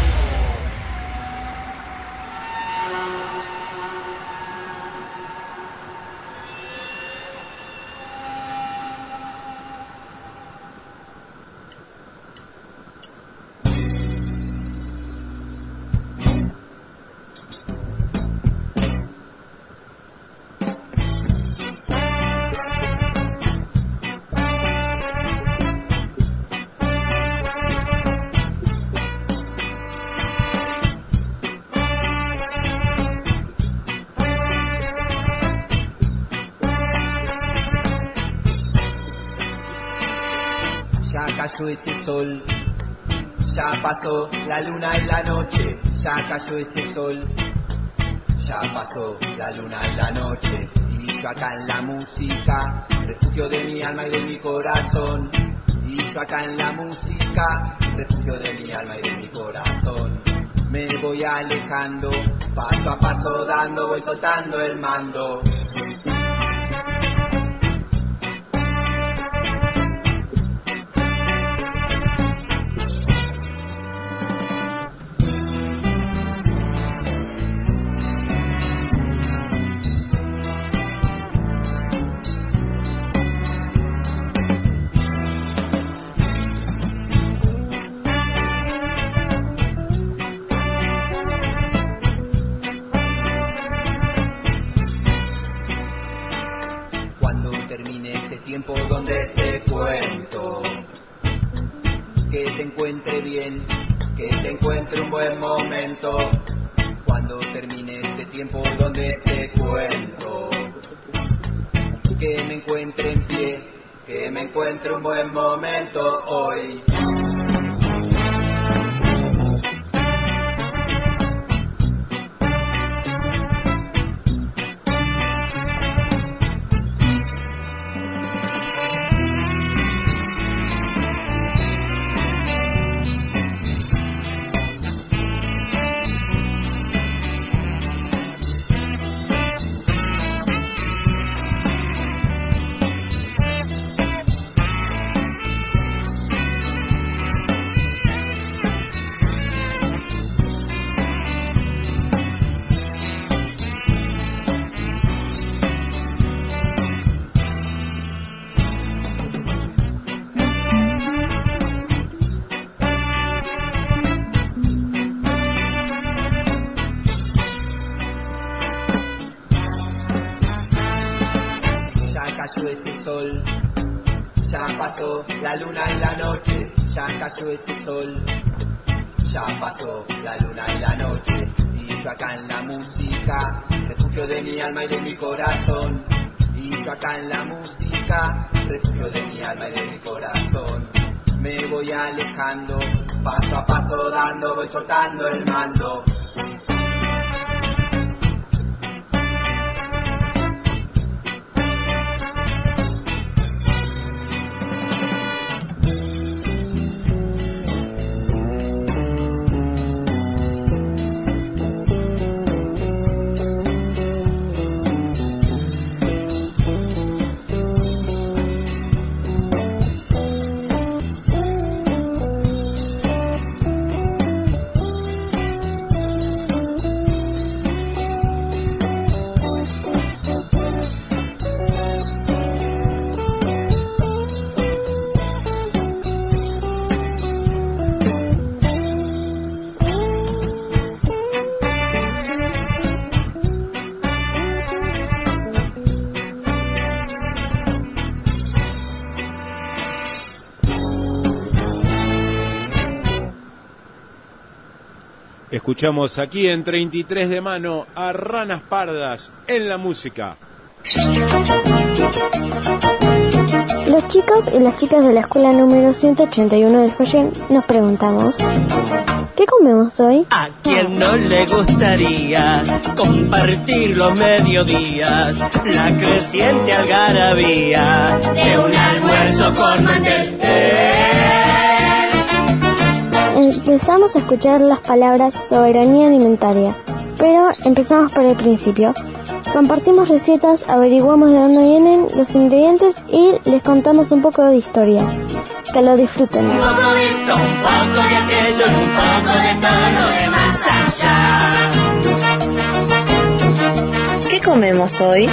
Ese sol, ya pasó la luna y la noche, ya cayó ese sol, ya pasó la luna y la noche, y yo acá en la música, refugio de mi alma y de mi corazón, y yo acá en la música, refugio de mi alma y de mi corazón, me voy alejando, paso a paso dando, voy soltando el mando. Donde te cuento que te encuentre bien, que te encuentre un buen momento. Cuando termine este tiempo donde te cuento que me encuentre en pie, que me encuentre un buen momento hoy. Ya pasó la luna y la noche, ya cayó ese sol. Ya pasó la luna y la noche, y yo acá en la música, refugio de mi alma y de mi corazón. Y yo acá en la música, refugio de mi alma y de mi corazón. Me voy alejando, paso a paso dando, voy soltando el mando. Escuchamos aquí en treinta y tres de mano a Ranas Pardas en la música. Los chicos y las chicas de la escuela número ciento ochenta y uno del Follén nos preguntamos: ¿qué comemos hoy? ¿A quién no le gustaría compartir los mediodías, la creciente algarabía de un almuerzo con mantel? Empezamos a escuchar las palabras soberanía alimentaria, pero empezamos por el principio. Compartimos recetas, averiguamos de dónde vienen los ingredientes y les contamos un poco de historia. Que lo disfruten. Un poco de esto, un poco de aquello, un poco de todo lo de más allá. ¿Qué comemos hoy?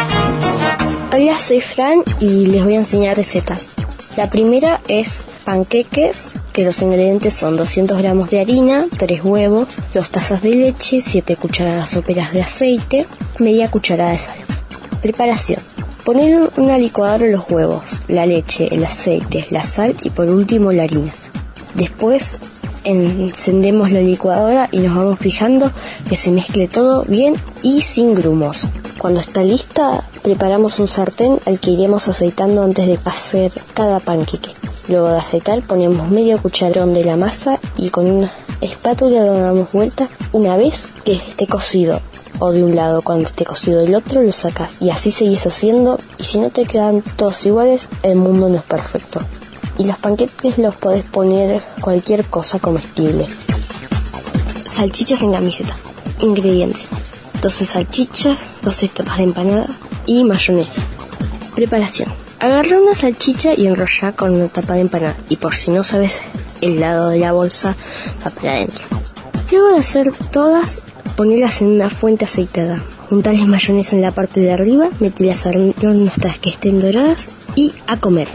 Hola, soy Fran y les voy a enseñar recetas. La primera es panqueques, que los ingredientes son doscientos gramos de harina, tres huevos, dos tazas de leche, siete cucharadas soperas de aceite, media cucharada de sal. Preparación: poner en una licuadora los huevos, la leche, el aceite, la sal y por último la harina. Después encendemos la licuadora y nos vamos fijando que se mezcle todo bien y sin grumos. Cuando está lista, preparamos un sartén al que iremos aceitando antes de hacer cada panqueque. Luego de aceitar, ponemos medio cucharón de la masa y con una espátula lo damos vuelta. Una vez que esté cocido, o de un lado, cuando esté cocido del otro, lo sacas. Y así seguís haciendo, y si no te quedan todos iguales, el mundo no es perfecto. Y los panqueques los podés poner cualquier cosa comestible. Salchichas en camiseta. Ingredientes: doce salchichas, doce tapas de empanada y mayonesa. Preparación: agarra una salchicha y enrolla con una tapa de empanada, y por si no sabes el lado de la bolsa, va para adentro. Luego de hacer todas, ponelas en una fuente aceitada. Juntales mayonesa en la parte de arriba, metelas al horno hasta que estén doradas y a comer.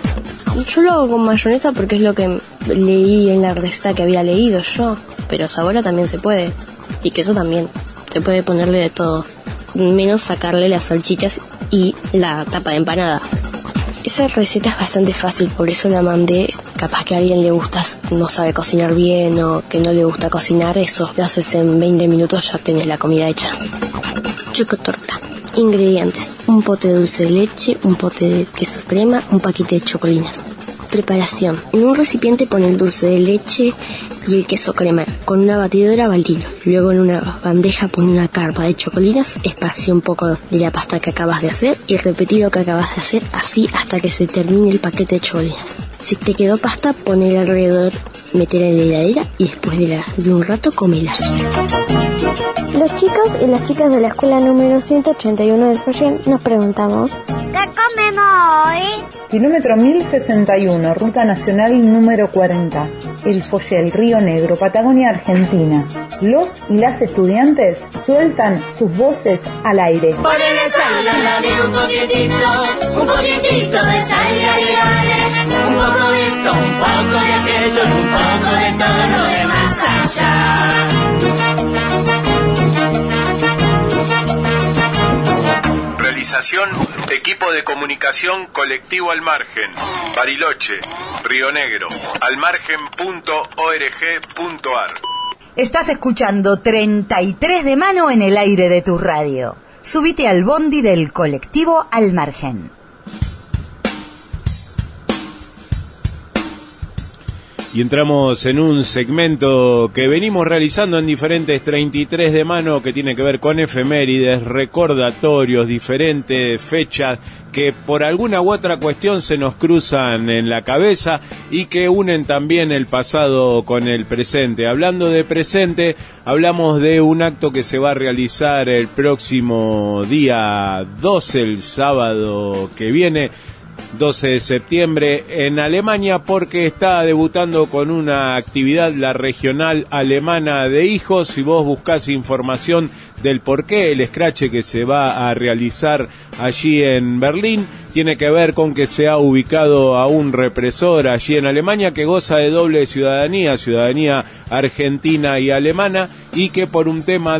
Yo lo hago con mayonesa porque es lo que leí en la receta que había leído yo, pero sabora también se puede, y queso también. Se puede ponerle de todo, menos sacarle las salchichas y la tapa de empanada. Esa receta es bastante fácil, por eso la mandé. Capaz que a alguien le gusta, no sabe cocinar bien o que no le gusta cocinar, eso lo haces en veinte minutos, ya tenés la comida hecha. Chocotorta. Ingredientes: un pote de dulce de leche, un pote de queso crema, un paquete de chocolinas. Preparación: en un recipiente pon el dulce de leche y el queso crema con una batidora al hilo. Luego en una bandeja pon una carpa de chocolinas, esparcí un poco de la pasta que acabas de hacer y repetí lo que acabas de hacer así hasta que se termine el paquete de chocolinas. Si te quedó pasta, ponela alrededor, metela en la heladera y después de, la, de un rato comela. Los chicos y las chicas de la escuela número ciento ochenta y uno del Follén nos preguntamos: ¿qué comemos hoy? Kilómetro mil sesenta y uno, Ruta Nacional número cuarenta, El Follén, Río Negro, Patagonia, Argentina. Los y las estudiantes sueltan sus voces al aire. Ponele sal al labio, un poquitito, un poquitito de sal y agregale un poco de esto, un poco de aquello, un poco de todo lo de más allá. Realización, equipo de comunicación Colectivo Al Margen, Bariloche, Río Negro, almargen punto org punto ar. Estás escuchando treinta y tres de mano en el aire de tu radio. Subite al bondi del Colectivo Al Margen. Y entramos en un segmento que venimos realizando en diferentes treinta y tres de mano, que tiene que ver con efemérides, recordatorios, diferentes fechas que por alguna u otra cuestión se nos cruzan en la cabeza y que unen también el pasado con el presente. Hablando de presente, hablamos de un acto que se va a realizar el próximo día doce, el sábado que viene, doce de septiembre, en Alemania, porque está debutando con una actividad la regional alemana de hijos. Si vos buscás información del porqué, el escrache que se va a realizar allí en Berlín tiene que ver con que se ha ubicado a un represor allí en Alemania que goza de doble ciudadanía, ciudadanía argentina y alemana, y que por un tema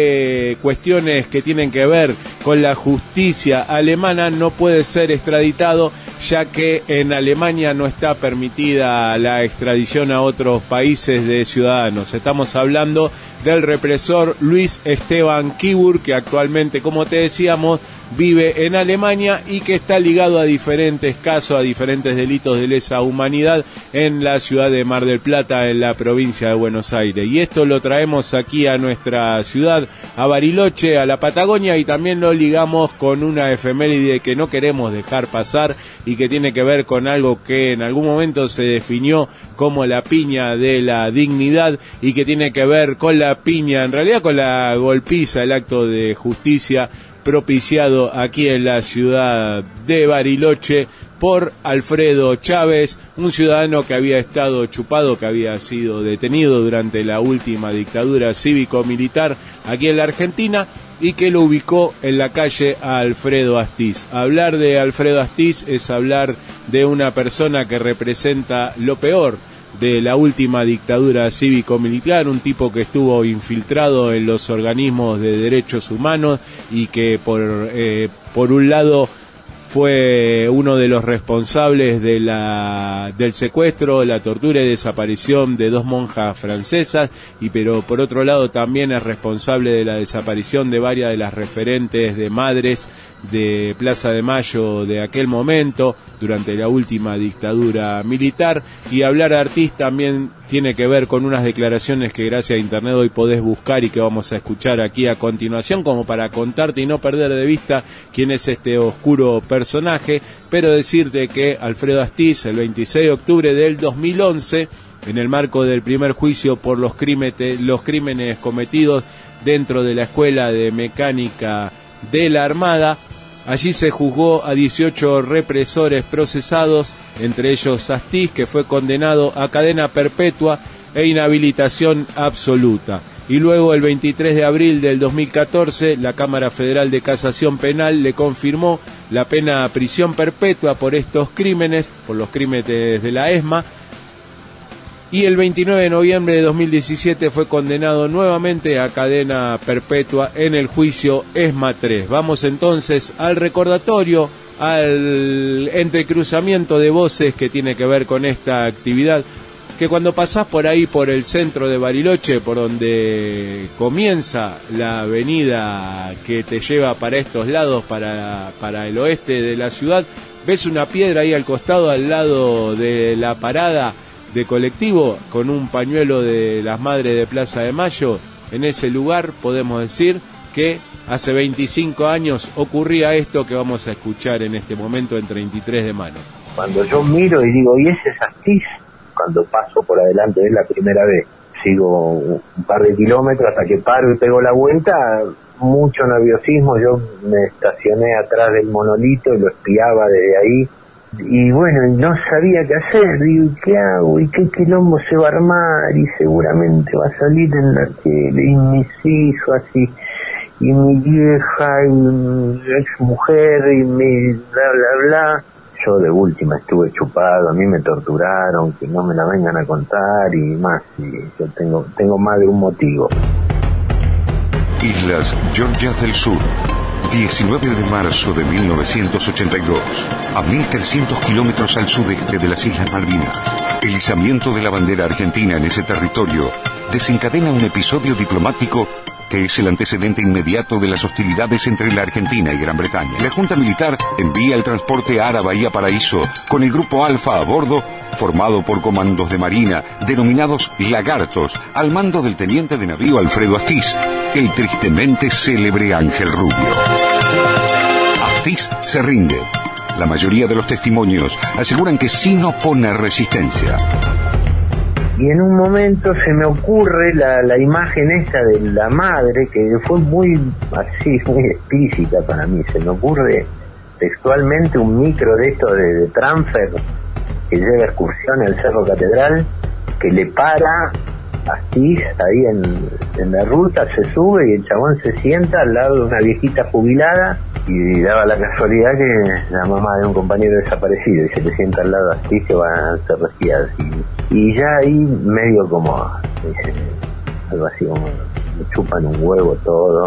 de cuestiones que tienen que ver con la justicia alemana no puede ser extraditado, ya que en Alemania no está permitida la extradición a otros países de ciudadanos. Estamos hablando del represor Luis Esteban Kibur, que actualmente, como te decíamos, vive en Alemania y que está ligado a diferentes casos, a diferentes delitos de lesa humanidad en la ciudad de Mar del Plata, en la provincia de Buenos Aires. Y esto lo traemos aquí a nuestra ciudad, a Bariloche, a la Patagonia, y también lo ligamos con una efeméride que no queremos dejar pasar y que tiene que ver con algo que en algún momento se definió como la piña de la dignidad y que tiene que ver con la piña, en realidad con la golpiza, el acto de justicia propiciado aquí en la ciudad de Bariloche por Alfredo Chávez, un ciudadano que había estado chupado, que había sido detenido durante la última dictadura cívico-militar aquí en la Argentina y que lo ubicó en la calle Alfredo Astiz. Hablar de Alfredo Astiz es hablar de una persona que representa lo peor de la última dictadura cívico-militar, un tipo que estuvo infiltrado en los organismos de derechos humanos y que por, eh, por un lado fue uno de los responsables de la, del secuestro, la tortura y desaparición de dos monjas francesas, y pero por otro lado también es responsable de la desaparición de varias de las referentes de madres de Plaza de Mayo de aquel momento, durante la última dictadura militar. Y hablar de Astiz también tiene que ver con unas declaraciones que gracias a internet hoy podés buscar y que vamos a escuchar aquí a continuación, como para contarte y no perder de vista quién es este oscuro personaje, pero decirte que Alfredo Astiz, el veintiséis de octubre del dos mil once, en el marco del primer juicio por los crímenes, los crímenes cometidos dentro de la Escuela de Mecánica de la Armada, allí se juzgó a dieciocho represores procesados, entre ellos Astiz, que fue condenado a cadena perpetua e inhabilitación absoluta. Y luego, el veintitrés de abril del dos mil catorce, la Cámara Federal de Casación Penal le confirmó la pena de prisión perpetua por estos crímenes, por los crímenes de la ESMA. Y el veintinueve de noviembre de dos mil diecisiete fue condenado nuevamente a cadena perpetua en el juicio ESMA tres. Vamos entonces al recordatorio, al entrecruzamiento de voces que tiene que ver con esta actividad, que cuando pasás por ahí, por el centro de Bariloche, por donde comienza la avenida que te lleva para estos lados, para, para el oeste de la ciudad, ves una piedra ahí al costado, al lado de la parada de colectivo, con un pañuelo de las madres de Plaza de Mayo. En ese lugar podemos decir que hace veinticinco años ocurría esto que vamos a escuchar en este momento en treinta y tres de mano. Cuando yo miro y digo, ¿y ese es Astiz? Cuando paso por adelante es la primera vez, sigo un par de kilómetros hasta que paro y pego la vuelta, mucho nerviosismo. Yo me estacioné atrás del monolito y lo espiaba desde ahí. Y bueno, no sabía qué hacer, digo, ¿qué hago? ¿Y qué quilombo se va a armar? Y seguramente va a salir en la tele, y mis hijos, y, y mi vieja, y mi ex mujer, y mi bla, bla, bla. Yo de última estuve chupado, a mí me torturaron, que no me la vengan a contar y más, y yo tengo, tengo más de un motivo. Islas Georgias del Sur, diecinueve de marzo de mil novecientos ochenta y dos, a mil trescientos kilómetros al sudeste de las Islas Malvinas, el izamiento de la bandera argentina en ese territorio desencadena un episodio diplomático que es el antecedente inmediato de las hostilidades entre la Argentina y Gran Bretaña. La Junta Militar envía el transporte Ara Bahía Paraíso con el Grupo Alfa a bordo, formado por comandos de marina denominados Lagartos, al mando del teniente de navío Alfredo Astiz, el tristemente célebre Ángel Rubio. Astiz se rinde. La mayoría de los testimonios aseguran que sí no pone resistencia. Y en un momento se me ocurre la, la imagen esa de la madre, que fue muy así, muy explícita para mí. Se me ocurre textualmente un micro de esto de, de transfer que lleva excursión al Cerro Catedral, que le para Astiz ahí en, en la ruta, se sube y el chabón se sienta al lado de una viejita jubilada, y daba la casualidad que la mamá de un compañero desaparecido, y se le sienta al lado de Astiz, que van a ser reciadas. Y, y ya ahí medio como, eh, algo así como, me chupan un huevo todo.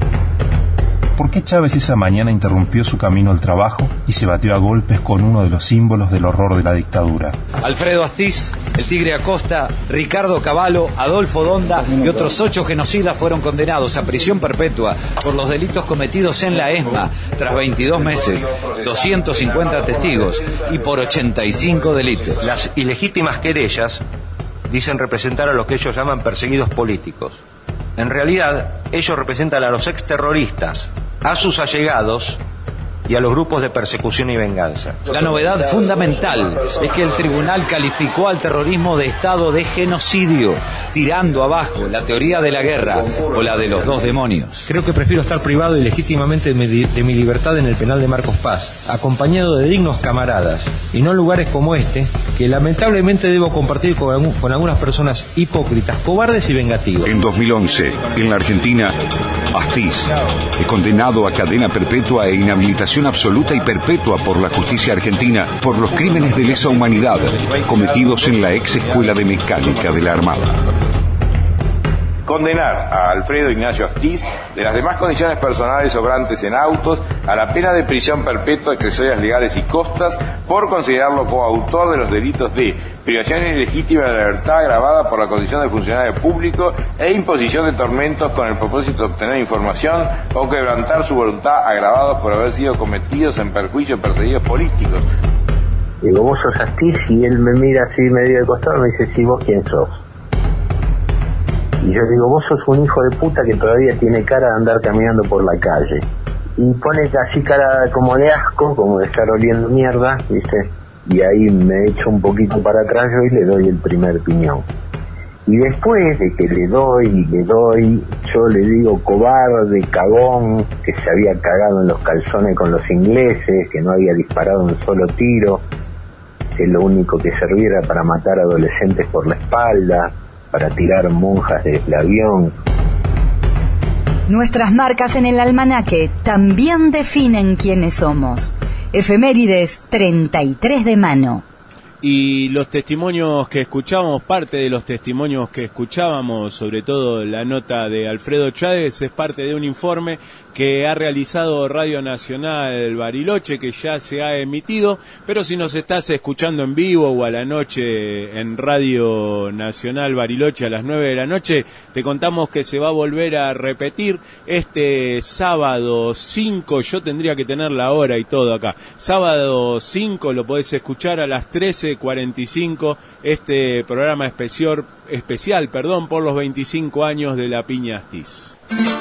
¿Por qué Chávez esa mañana interrumpió su camino al trabajo y se batió a golpes con uno de los símbolos del horror de la dictadura? Alfredo Astiz, el Tigre Acosta, Ricardo Cavallo, Adolfo Donda y otros ocho genocidas fueron condenados a prisión perpetua por los delitos cometidos en la ESMA tras veintidós meses, doscientos cincuenta testigos y por ochenta y cinco delitos. Las ilegítimas querellas dicen representar a los que ellos llaman perseguidos políticos. En realidad, ellos representan a los exterroristas, a sus allegados y a los grupos de persecución y venganza. La novedad fundamental es que el tribunal calificó al terrorismo de estado de genocidio, tirando abajo la teoría de la guerra o la de los dos demonios. Creo que prefiero estar privado ilegítimamente de mi, de mi libertad en el penal de Marcos Paz, acompañado de dignos camaradas, y no en lugares como este, que lamentablemente debo compartir con, con algunas personas hipócritas, cobardes y vengativas. En dos mil once, en la Argentina, Astiz es condenado a cadena perpetua e inhabilitación absoluta y perpetua por la justicia argentina por los crímenes de lesa humanidad cometidos en la ex escuela de mecánica de la Armada. Condenar a Alfredo Ignacio Astiz de las demás condiciones personales sobrantes en autos a la pena de prisión perpetua, accesorias legales y costas por considerarlo coautor de los delitos de privación ilegítima de la libertad agravada por la condición de funcionario público e imposición de tormentos con el propósito de obtener información o quebrantar su voluntad agravados por haber sido cometidos en perjuicio de perseguidos políticos. Digo, vos sos Astiz, y él me mira así medio de costado y me dice, sí, vos quién sos. Y yo digo, vos sos un hijo de puta que todavía tiene cara de andar caminando por la calle. Y pone así cara como de asco, como de estar oliendo mierda, ¿viste? Y ahí me echo un poquito para atrás yo y le doy el primer piñón. Y después de que le doy y le doy, yo le digo cobarde, cagón, que se había cagado en los calzones con los ingleses, que no había disparado un solo tiro, que lo único que servía era para matar adolescentes por la espalda, para tirar monjas del avión. Nuestras marcas en el almanaque también definen quiénes somos. Efemérides treinta y tres de mano. Y los testimonios que escuchábamos, parte de los testimonios que escuchábamos, sobre todo la nota de Alfredo Chávez, es parte de un informe que ha realizado Radio Nacional Bariloche, que ya se ha emitido, pero si nos estás escuchando en vivo o a la noche en Radio Nacional Bariloche a las nueve de la noche, te contamos que se va a volver a repetir este sábado cinco, yo tendría que tener la hora y todo acá, sábado cinco lo podés escuchar a las trece cuarenta y cinco, este programa especial, especial perdón, por los veinticinco años de la Piña Astiz.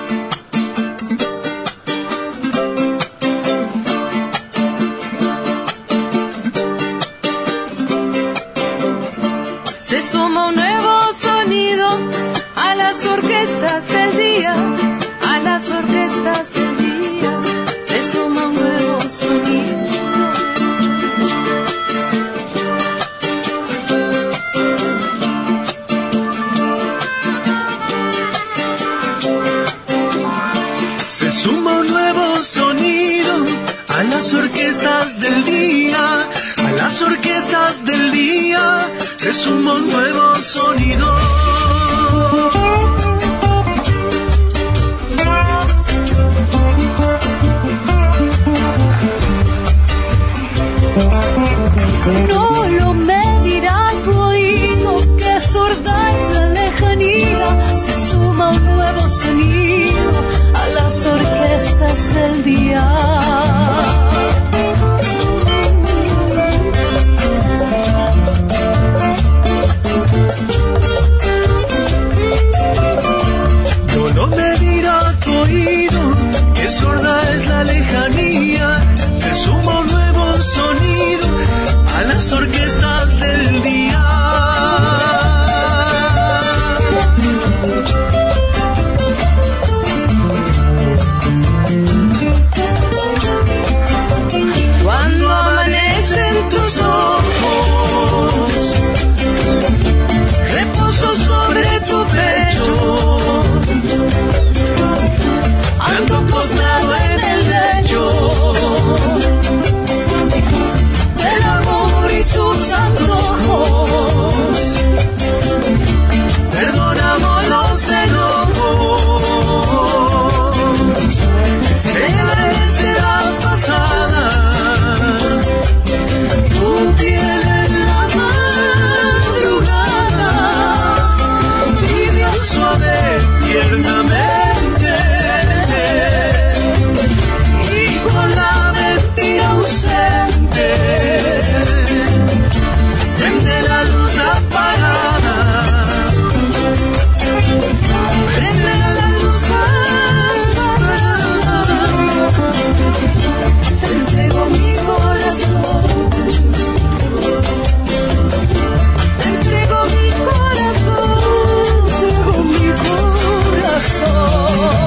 Se suma un nuevo sonido a las orquestas del día, a las orquestas del día, se suma un nuevo sonido. Se suma un nuevo sonido a las orquestas del día, a las orquestas del día, se suma un nuevo sonido. No lo medirá tu oído, que sorda es la lejanía. Se suma un nuevo sonido a las orquestas del día. No me dirá tu oído que sorda es la lejanía. Se suma un nuevo sonido a las orquestas del día. Cuando amanecen tus ojos, reposo sobre tu pecho. Ando postrado en el lecho del amor y sus antojos. Perdonamos los enojos de la ansiedad pasada. Tu piel en la madrugada, tibia, suave, tiernamente. Prende la luz apagada, prende la luz apagada. Te entrego mi corazón, te entrego mi corazón, te entrego mi corazón.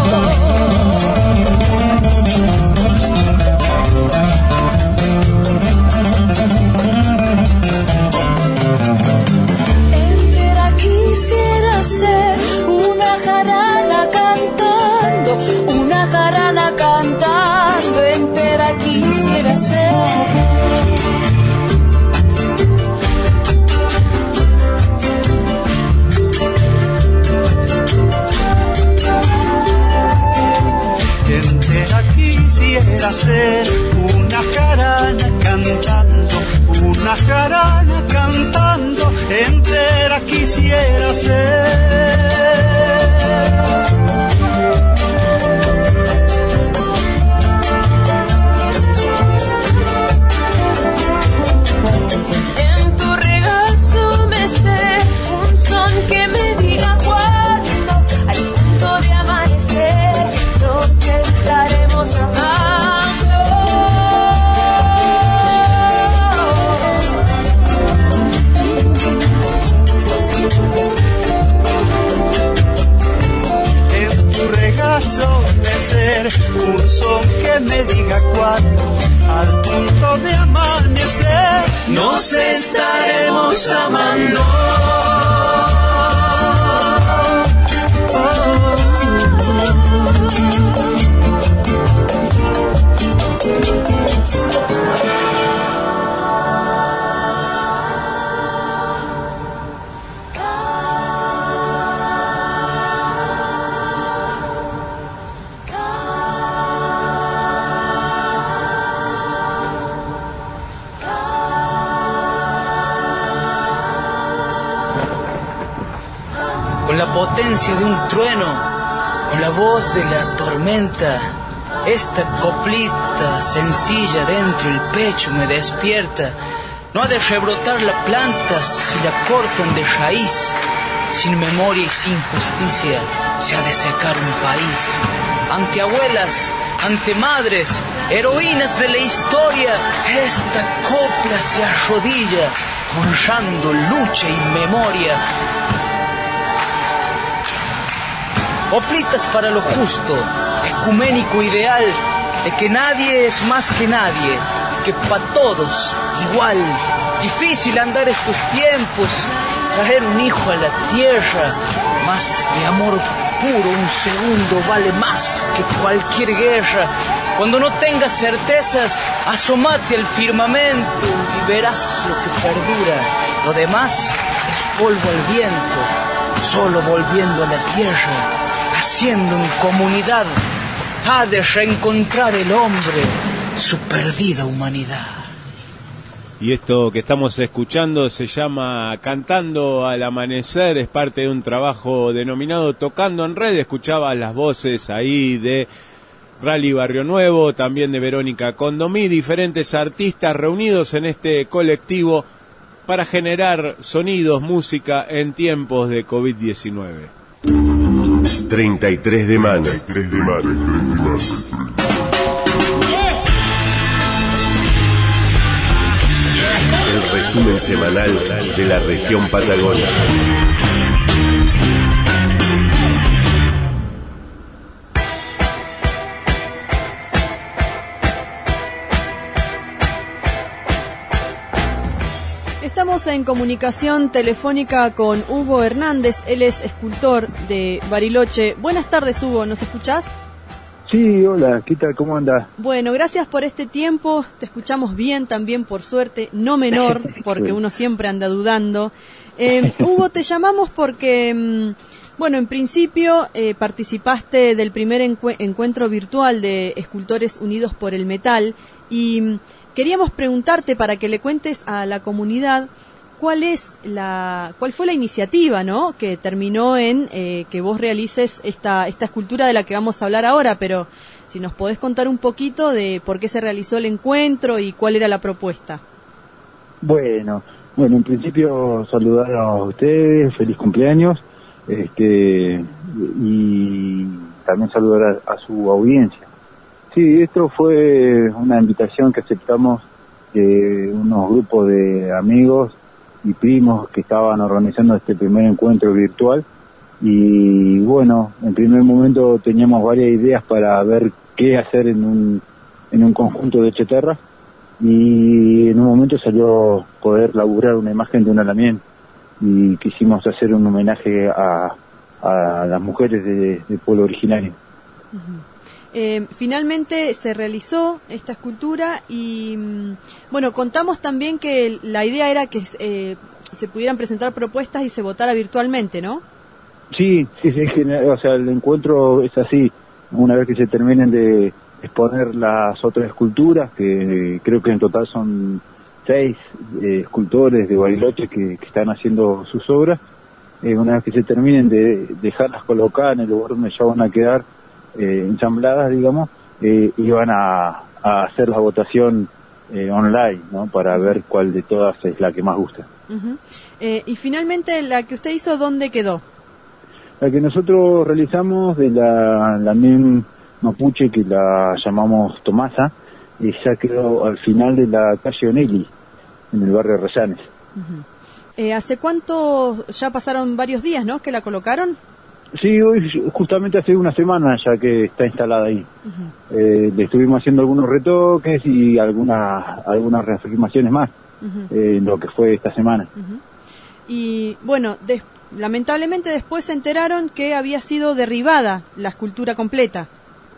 Quisiera ser una jarana cantando, una jarana cantando, entera quisiera ser. Entera quisiera ser una jarana cantando, una jarana cantando, entera quisiera ser. En tu regazo me sé un son que me diga cuándo, al punto de amanecer, nos estaremos amando. En tu regazo me ser un son que me diga cuándo, al punto de amanecer, nos estaremos amando. Con la potencia de un trueno, con la voz de la tormenta, esta coplita sencilla dentro el pecho me despierta. No ha de rebrotar la planta si la cortan de raíz. Sin memoria y sin justicia se ha de secar un país. Ante abuelas, ante madres, heroínas de la historia, esta copla se arrodilla, honrando lucha y memoria. Coplitas para lo justo, ecuménico ideal, de que nadie es más que nadie, que pa' todos igual. Difícil andar estos tiempos, traer un hijo a la tierra, más de amor puro un segundo vale más que cualquier guerra. Cuando no tengas certezas, asómate al firmamento y verás lo que perdura. Lo demás es polvo al viento, solo volviendo a la tierra. Haciendo en comunidad, ha de reencontrar el hombre su perdida humanidad. Y esto que estamos escuchando se llama Cantando al Amanecer, es parte de un trabajo denominado Tocando en Red. Escuchaba las voces ahí de Rally Barrio Nuevo, también de Verónica Condomí, diferentes artistas reunidos en este colectivo para generar sonidos, música en tiempos de COVID diecinueve. treinta y tres de mano. treinta y tres de mano. El resumen semanal de la región Patagonia. Estamos en comunicación telefónica con Hugo Hernández, él es escultor de Bariloche. Buenas tardes, Hugo, ¿nos escuchás? Sí, hola, ¿qué tal? ¿Cómo andás? Bueno, gracias por este tiempo, te escuchamos bien también, por suerte, no menor, porque uno siempre anda dudando. Eh, Hugo, te llamamos porque, bueno, en principio eh, participaste del primer encu- encuentro virtual de Escultores Unidos por el Metal y queríamos preguntarte para que le cuentes a la comunidad cuál es la, cuál fue la iniciativa, ¿no? Que terminó en eh, que vos realices esta esta escultura de la que vamos a hablar ahora, pero si nos podés contar un poquito de por qué se realizó el encuentro y cuál era la propuesta. Bueno, bueno, en principio saludar a ustedes, feliz cumpleaños, este y también saludar a, a su audiencia. Sí, esto fue una invitación que aceptamos de unos grupos de amigos y primos que estaban organizando este primer encuentro virtual y bueno, en primer momento teníamos varias ideas para ver qué hacer en un en un conjunto de Echeterra y en un momento salió poder laburar una imagen de un alamien y quisimos hacer un homenaje a, a las mujeres de, del pueblo originario. Uh-huh. Eh, finalmente se realizó esta escultura y, bueno, contamos también que la idea era que eh, se pudieran presentar propuestas y se votara virtualmente, ¿no? Sí, sí, sí, o sea, el encuentro es así. Una vez que se terminen de exponer las otras esculturas, que creo que en total son seis eh, escultores de Bariloche que, que están haciendo sus obras, eh, una vez que se terminen de dejarlas colocadas en el lugar donde ya van a quedar, Eh, ensambladas, digamos, eh, iban a, a hacer la votación eh, online, ¿no? Para ver cuál de todas es la que más gusta. Uh-huh. Eh, y finalmente, la que usted hizo, ¿dónde quedó? La que nosotros realizamos de la, la men mapuche, que la llamamos Tomasa, y ya quedó al final de la calle Onelli, en el barrio Reyanes. Uh-huh. Eh, ¿Hace cuánto? Ya pasaron varios días, ¿no? ¿Que la colocaron? Sí, hoy justamente hace una semana ya que está instalada ahí. Uh-huh. Eh, le estuvimos haciendo algunos retoques y algunas algunas reafirmaciones más, uh-huh. eh, en lo que fue esta semana. Uh-huh. Y bueno, de, lamentablemente después se enteraron que había sido derribada la escultura completa.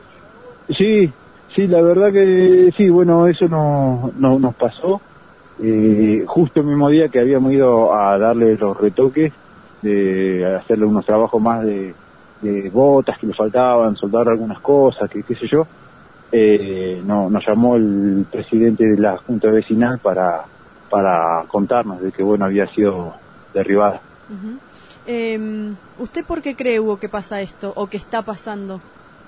Sí, sí, la verdad que sí, bueno, eso no, no nos pasó. Eh, justo el mismo día que habíamos ido a darle los retoques, de hacerle unos trabajos más de, de botas que le faltaban, soldar algunas cosas, que qué sé yo, eh, no, nos llamó el presidente de la Junta Vecinal para para contarnos de que, bueno, había sido derribada. Uh-huh. Eh, ¿Usted por qué cree, Hugo, que pasa esto, o que está pasando?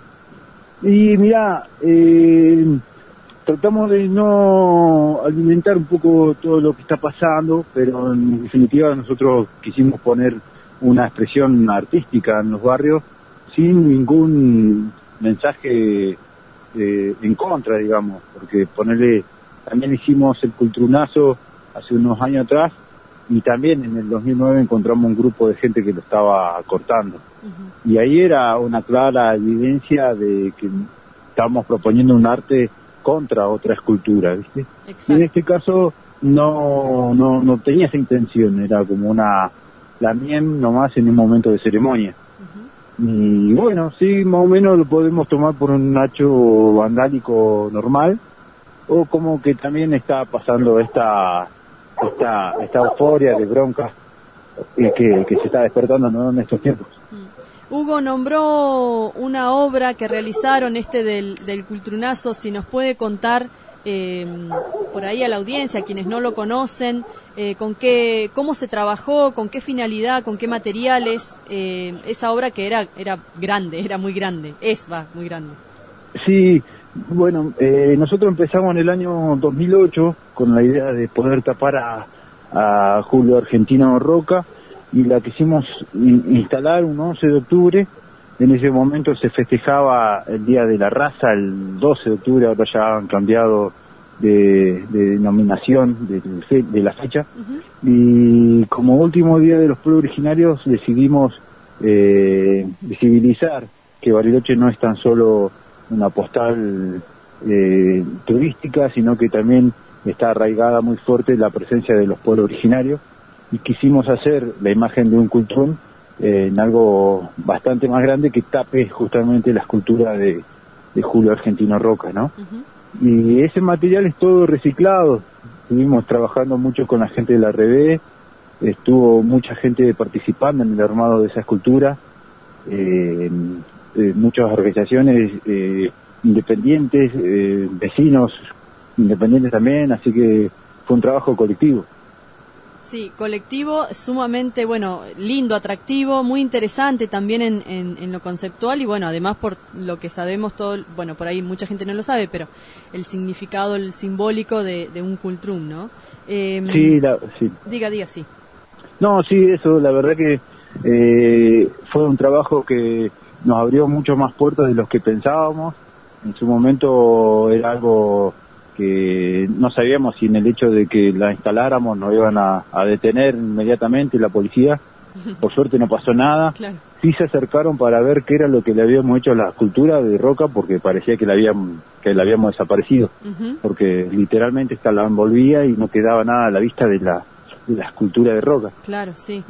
Y mira, eh, tratamos de no alimentar un poco todo lo que está pasando, pero en definitiva nosotros quisimos poner una expresión artística en los barrios sin ningún mensaje eh, en contra, digamos, porque ponerle, también hicimos el Cultrunazo hace unos años atrás y también en el dos mil nueve encontramos un grupo de gente que lo estaba cortando. Uh-huh. Y ahí era una clara evidencia de que estábamos proponiendo un arte contra otra escultura, ¿viste? Exacto. Y en este caso no, no no tenía esa intención, era como una lamien nomás en un momento de ceremonia. Uh-huh. Y bueno, sí, más o menos lo podemos tomar por un hecho vandálico normal, o como que también está pasando esta esta esta euforia de bronca que, que se está despertando, ¿no?, en estos tiempos. Hugo nombró una obra que realizaron, este del, del Cultrunazo. Si nos puede contar eh, por ahí a la audiencia, a quienes no lo conocen, eh, con qué, cómo se trabajó, con qué finalidad, con qué materiales, eh, esa obra que era era grande, era muy grande, es va, muy grande. Sí, bueno, eh, nosotros empezamos en el año dos mil ocho con la idea de poder tapar a, a Julio Argentino Roca, y la quisimos in- instalar un once de octubre. En ese momento se festejaba el Día de la Raza, el doce de octubre, ahora ya han cambiado de, de denominación de, de la fecha. Uh-huh. Y como último día de los pueblos originarios decidimos eh, visibilizar que Bariloche no es tan solo una postal eh, turística, sino que también está arraigada muy fuerte la presencia de los pueblos originarios, y quisimos hacer la imagen de un cultrón eh, en algo bastante más grande que tape justamente la escultura de, de Julio Argentino Roca, ¿no? Uh-huh. Y ese material es todo reciclado. Estuvimos trabajando mucho con la gente de la R B, estuvo mucha gente participando en el armado de esa escultura, eh, eh, muchas organizaciones eh, independientes, eh, vecinos independientes también, así que fue un trabajo colectivo. Sí, colectivo, sumamente, bueno, lindo, atractivo, muy interesante también en, en, en lo conceptual, y bueno, además por lo que sabemos todo, bueno, por ahí mucha gente no lo sabe, pero el significado, el simbólico de, de un cultrum, ¿no? Eh, sí, la, sí. Diga, diga, sí. No, sí, eso, la verdad que eh, fue un trabajo que nos abrió mucho más puertas de los que pensábamos. En su momento era algo que no sabíamos si en el hecho de que la instaláramos nos iban a, a detener inmediatamente la policía. Por suerte no pasó nada. Claro. Sí se acercaron para ver qué era lo que le habíamos hecho a la escultura de Roca, porque parecía que la habíamos, que la habíamos desaparecido. Uh-huh. Porque literalmente esta la envolvía y no quedaba nada a la vista de la, de la escultura de Roca. Claro, sí.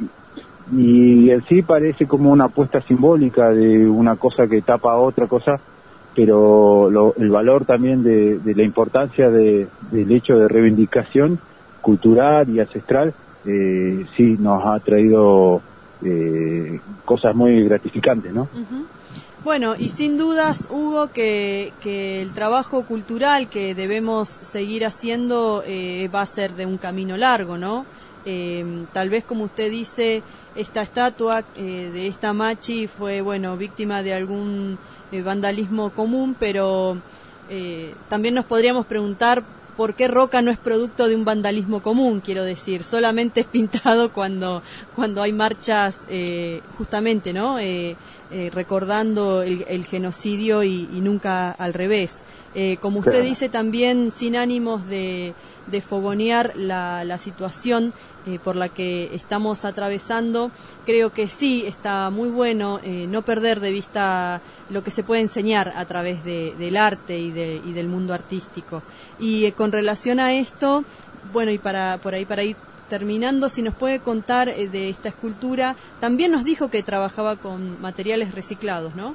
Y en sí parece como una apuesta simbólica de una cosa que tapa a otra cosa, pero lo, el valor también de, de la importancia de, del hecho de reivindicación cultural y ancestral, eh, sí nos ha traído eh, cosas muy gratificantes, ¿no? Uh-huh. Bueno, y sin dudas, Hugo, que, que el trabajo cultural que debemos seguir haciendo eh, va a ser de un camino largo, ¿no? Eh, tal vez, como usted dice, esta estatua eh, de esta machi fue, bueno, víctima de algún Eh, vandalismo común, pero eh, también nos podríamos preguntar por qué Roca no es producto de un vandalismo común, quiero decir, solamente es pintado cuando cuando hay marchas eh, justamente, ¿no? Eh, eh, recordando el, el genocidio y, y nunca al revés. Eh, como usted claro. dice, también sin ánimos de, de fogonear la, la situación eh, por la que estamos atravesando, creo que sí está muy bueno eh, no perder de vista lo que se puede enseñar a través de, del arte y, de, y del mundo artístico. Y eh, con relación a esto, bueno, y para por ahí para ir terminando, si nos puede contar eh, de esta escultura, también nos dijo que trabajaba con materiales reciclados, ¿no?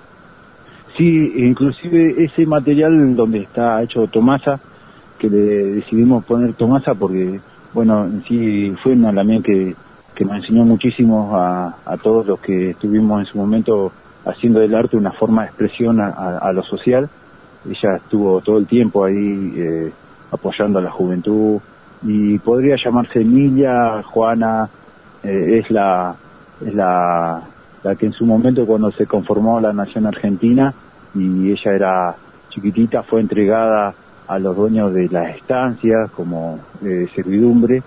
Sí, inclusive ese material donde está hecho Tomasa, que le decidimos poner Tomasa porque, bueno, en sí fue una también que, que nos enseñó muchísimo a, a todos los que estuvimos en su momento haciendo del arte una forma de expresión a, a, a lo social. Ella estuvo todo el tiempo ahí eh, apoyando a la juventud, y podría llamarse Emilia, Juana, eh, es la es la, la que en su momento, cuando se conformó la nación argentina y ella era chiquitita, fue entregada a los dueños de las estancias como eh, servidumbre,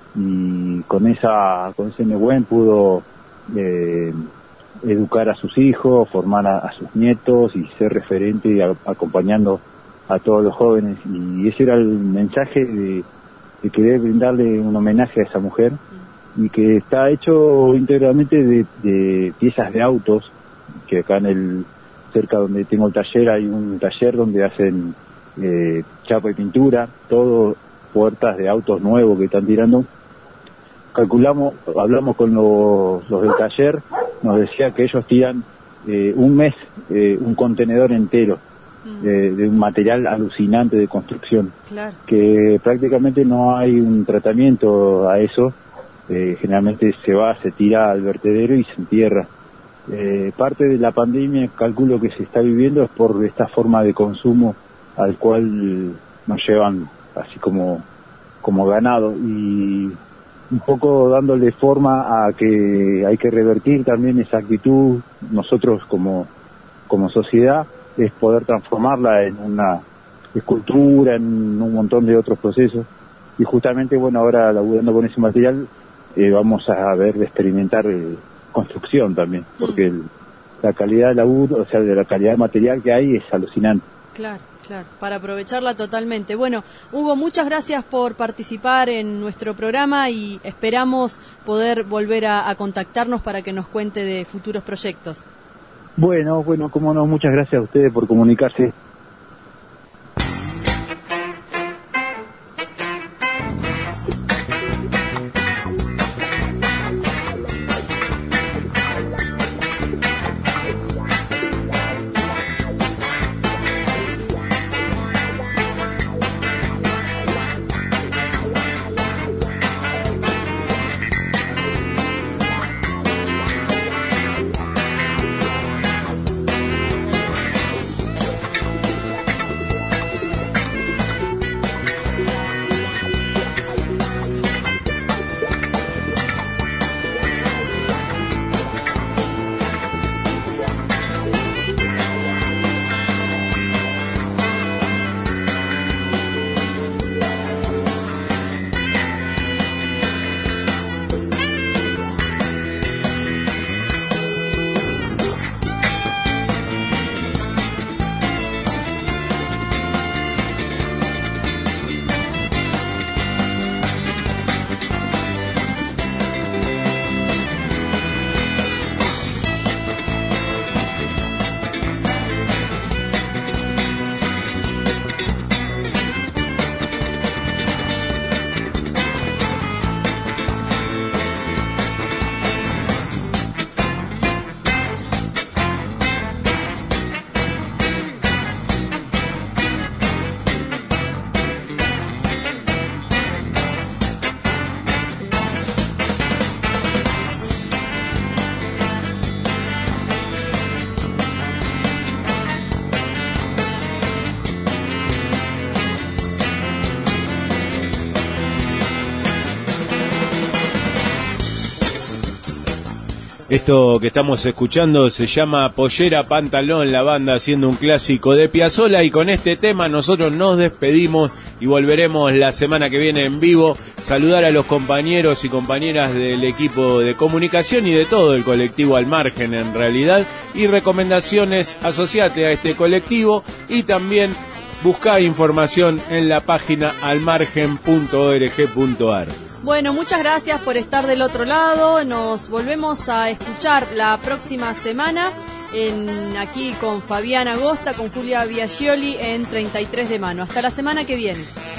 y con esa con ese Nehuen pudo eh, educar a sus hijos, formar a, a sus nietos y ser referente a, acompañando a todos los jóvenes. Y ese era el mensaje de, de querer brindarle un homenaje a esa mujer, y que está hecho íntegramente de, de piezas de autos, que acá en el cerca donde tengo el taller hay un taller donde hacen eh, chapa y pintura, todo puertas de autos nuevos que están tirando. Calculamos, hablamos con los, los del taller, nos decía que ellos tiran eh, un mes eh, un contenedor entero de, de un material alucinante de construcción. Claro. Que prácticamente no hay un tratamiento a eso, eh, generalmente se va, se tira al vertedero y se entierra. Eh, parte de la pandemia, calculo que se está viviendo, es por esta forma de consumo al cual nos llevan así como, como ganado, y un poco dándole forma a que hay que revertir también esa actitud. Nosotros como, como sociedad es poder transformarla en una escultura, en un montón de otros procesos, y justamente bueno, ahora laburando con ese material eh, vamos a ver de experimentar eh, construcción también, porque el, la calidad de laburo, o sea, de la calidad de material que hay es alucinante. Claro, claro, para aprovecharla totalmente. Bueno, Hugo, muchas gracias por participar en nuestro programa y esperamos poder volver a, a contactarnos para que nos cuente de futuros proyectos. Bueno, bueno, cómo no, muchas gracias a ustedes por comunicarse. Esto que estamos escuchando se llama Pollera Pantalón, la banda haciendo un clásico de Piazzolla, y con este tema nosotros nos despedimos y volveremos la semana que viene en vivo. Saludar a los compañeros y compañeras del equipo de comunicación y de todo el colectivo Al Margen en realidad, y recomendaciones, asociate a este colectivo y también buscá información en la página almargen punto org punto ar. Bueno, muchas gracias por estar del otro lado. Nos volvemos a escuchar la próxima semana en, aquí con Fabián Agosta, con Julia Biagioli en treinta y tres de mano. Hasta la semana que viene.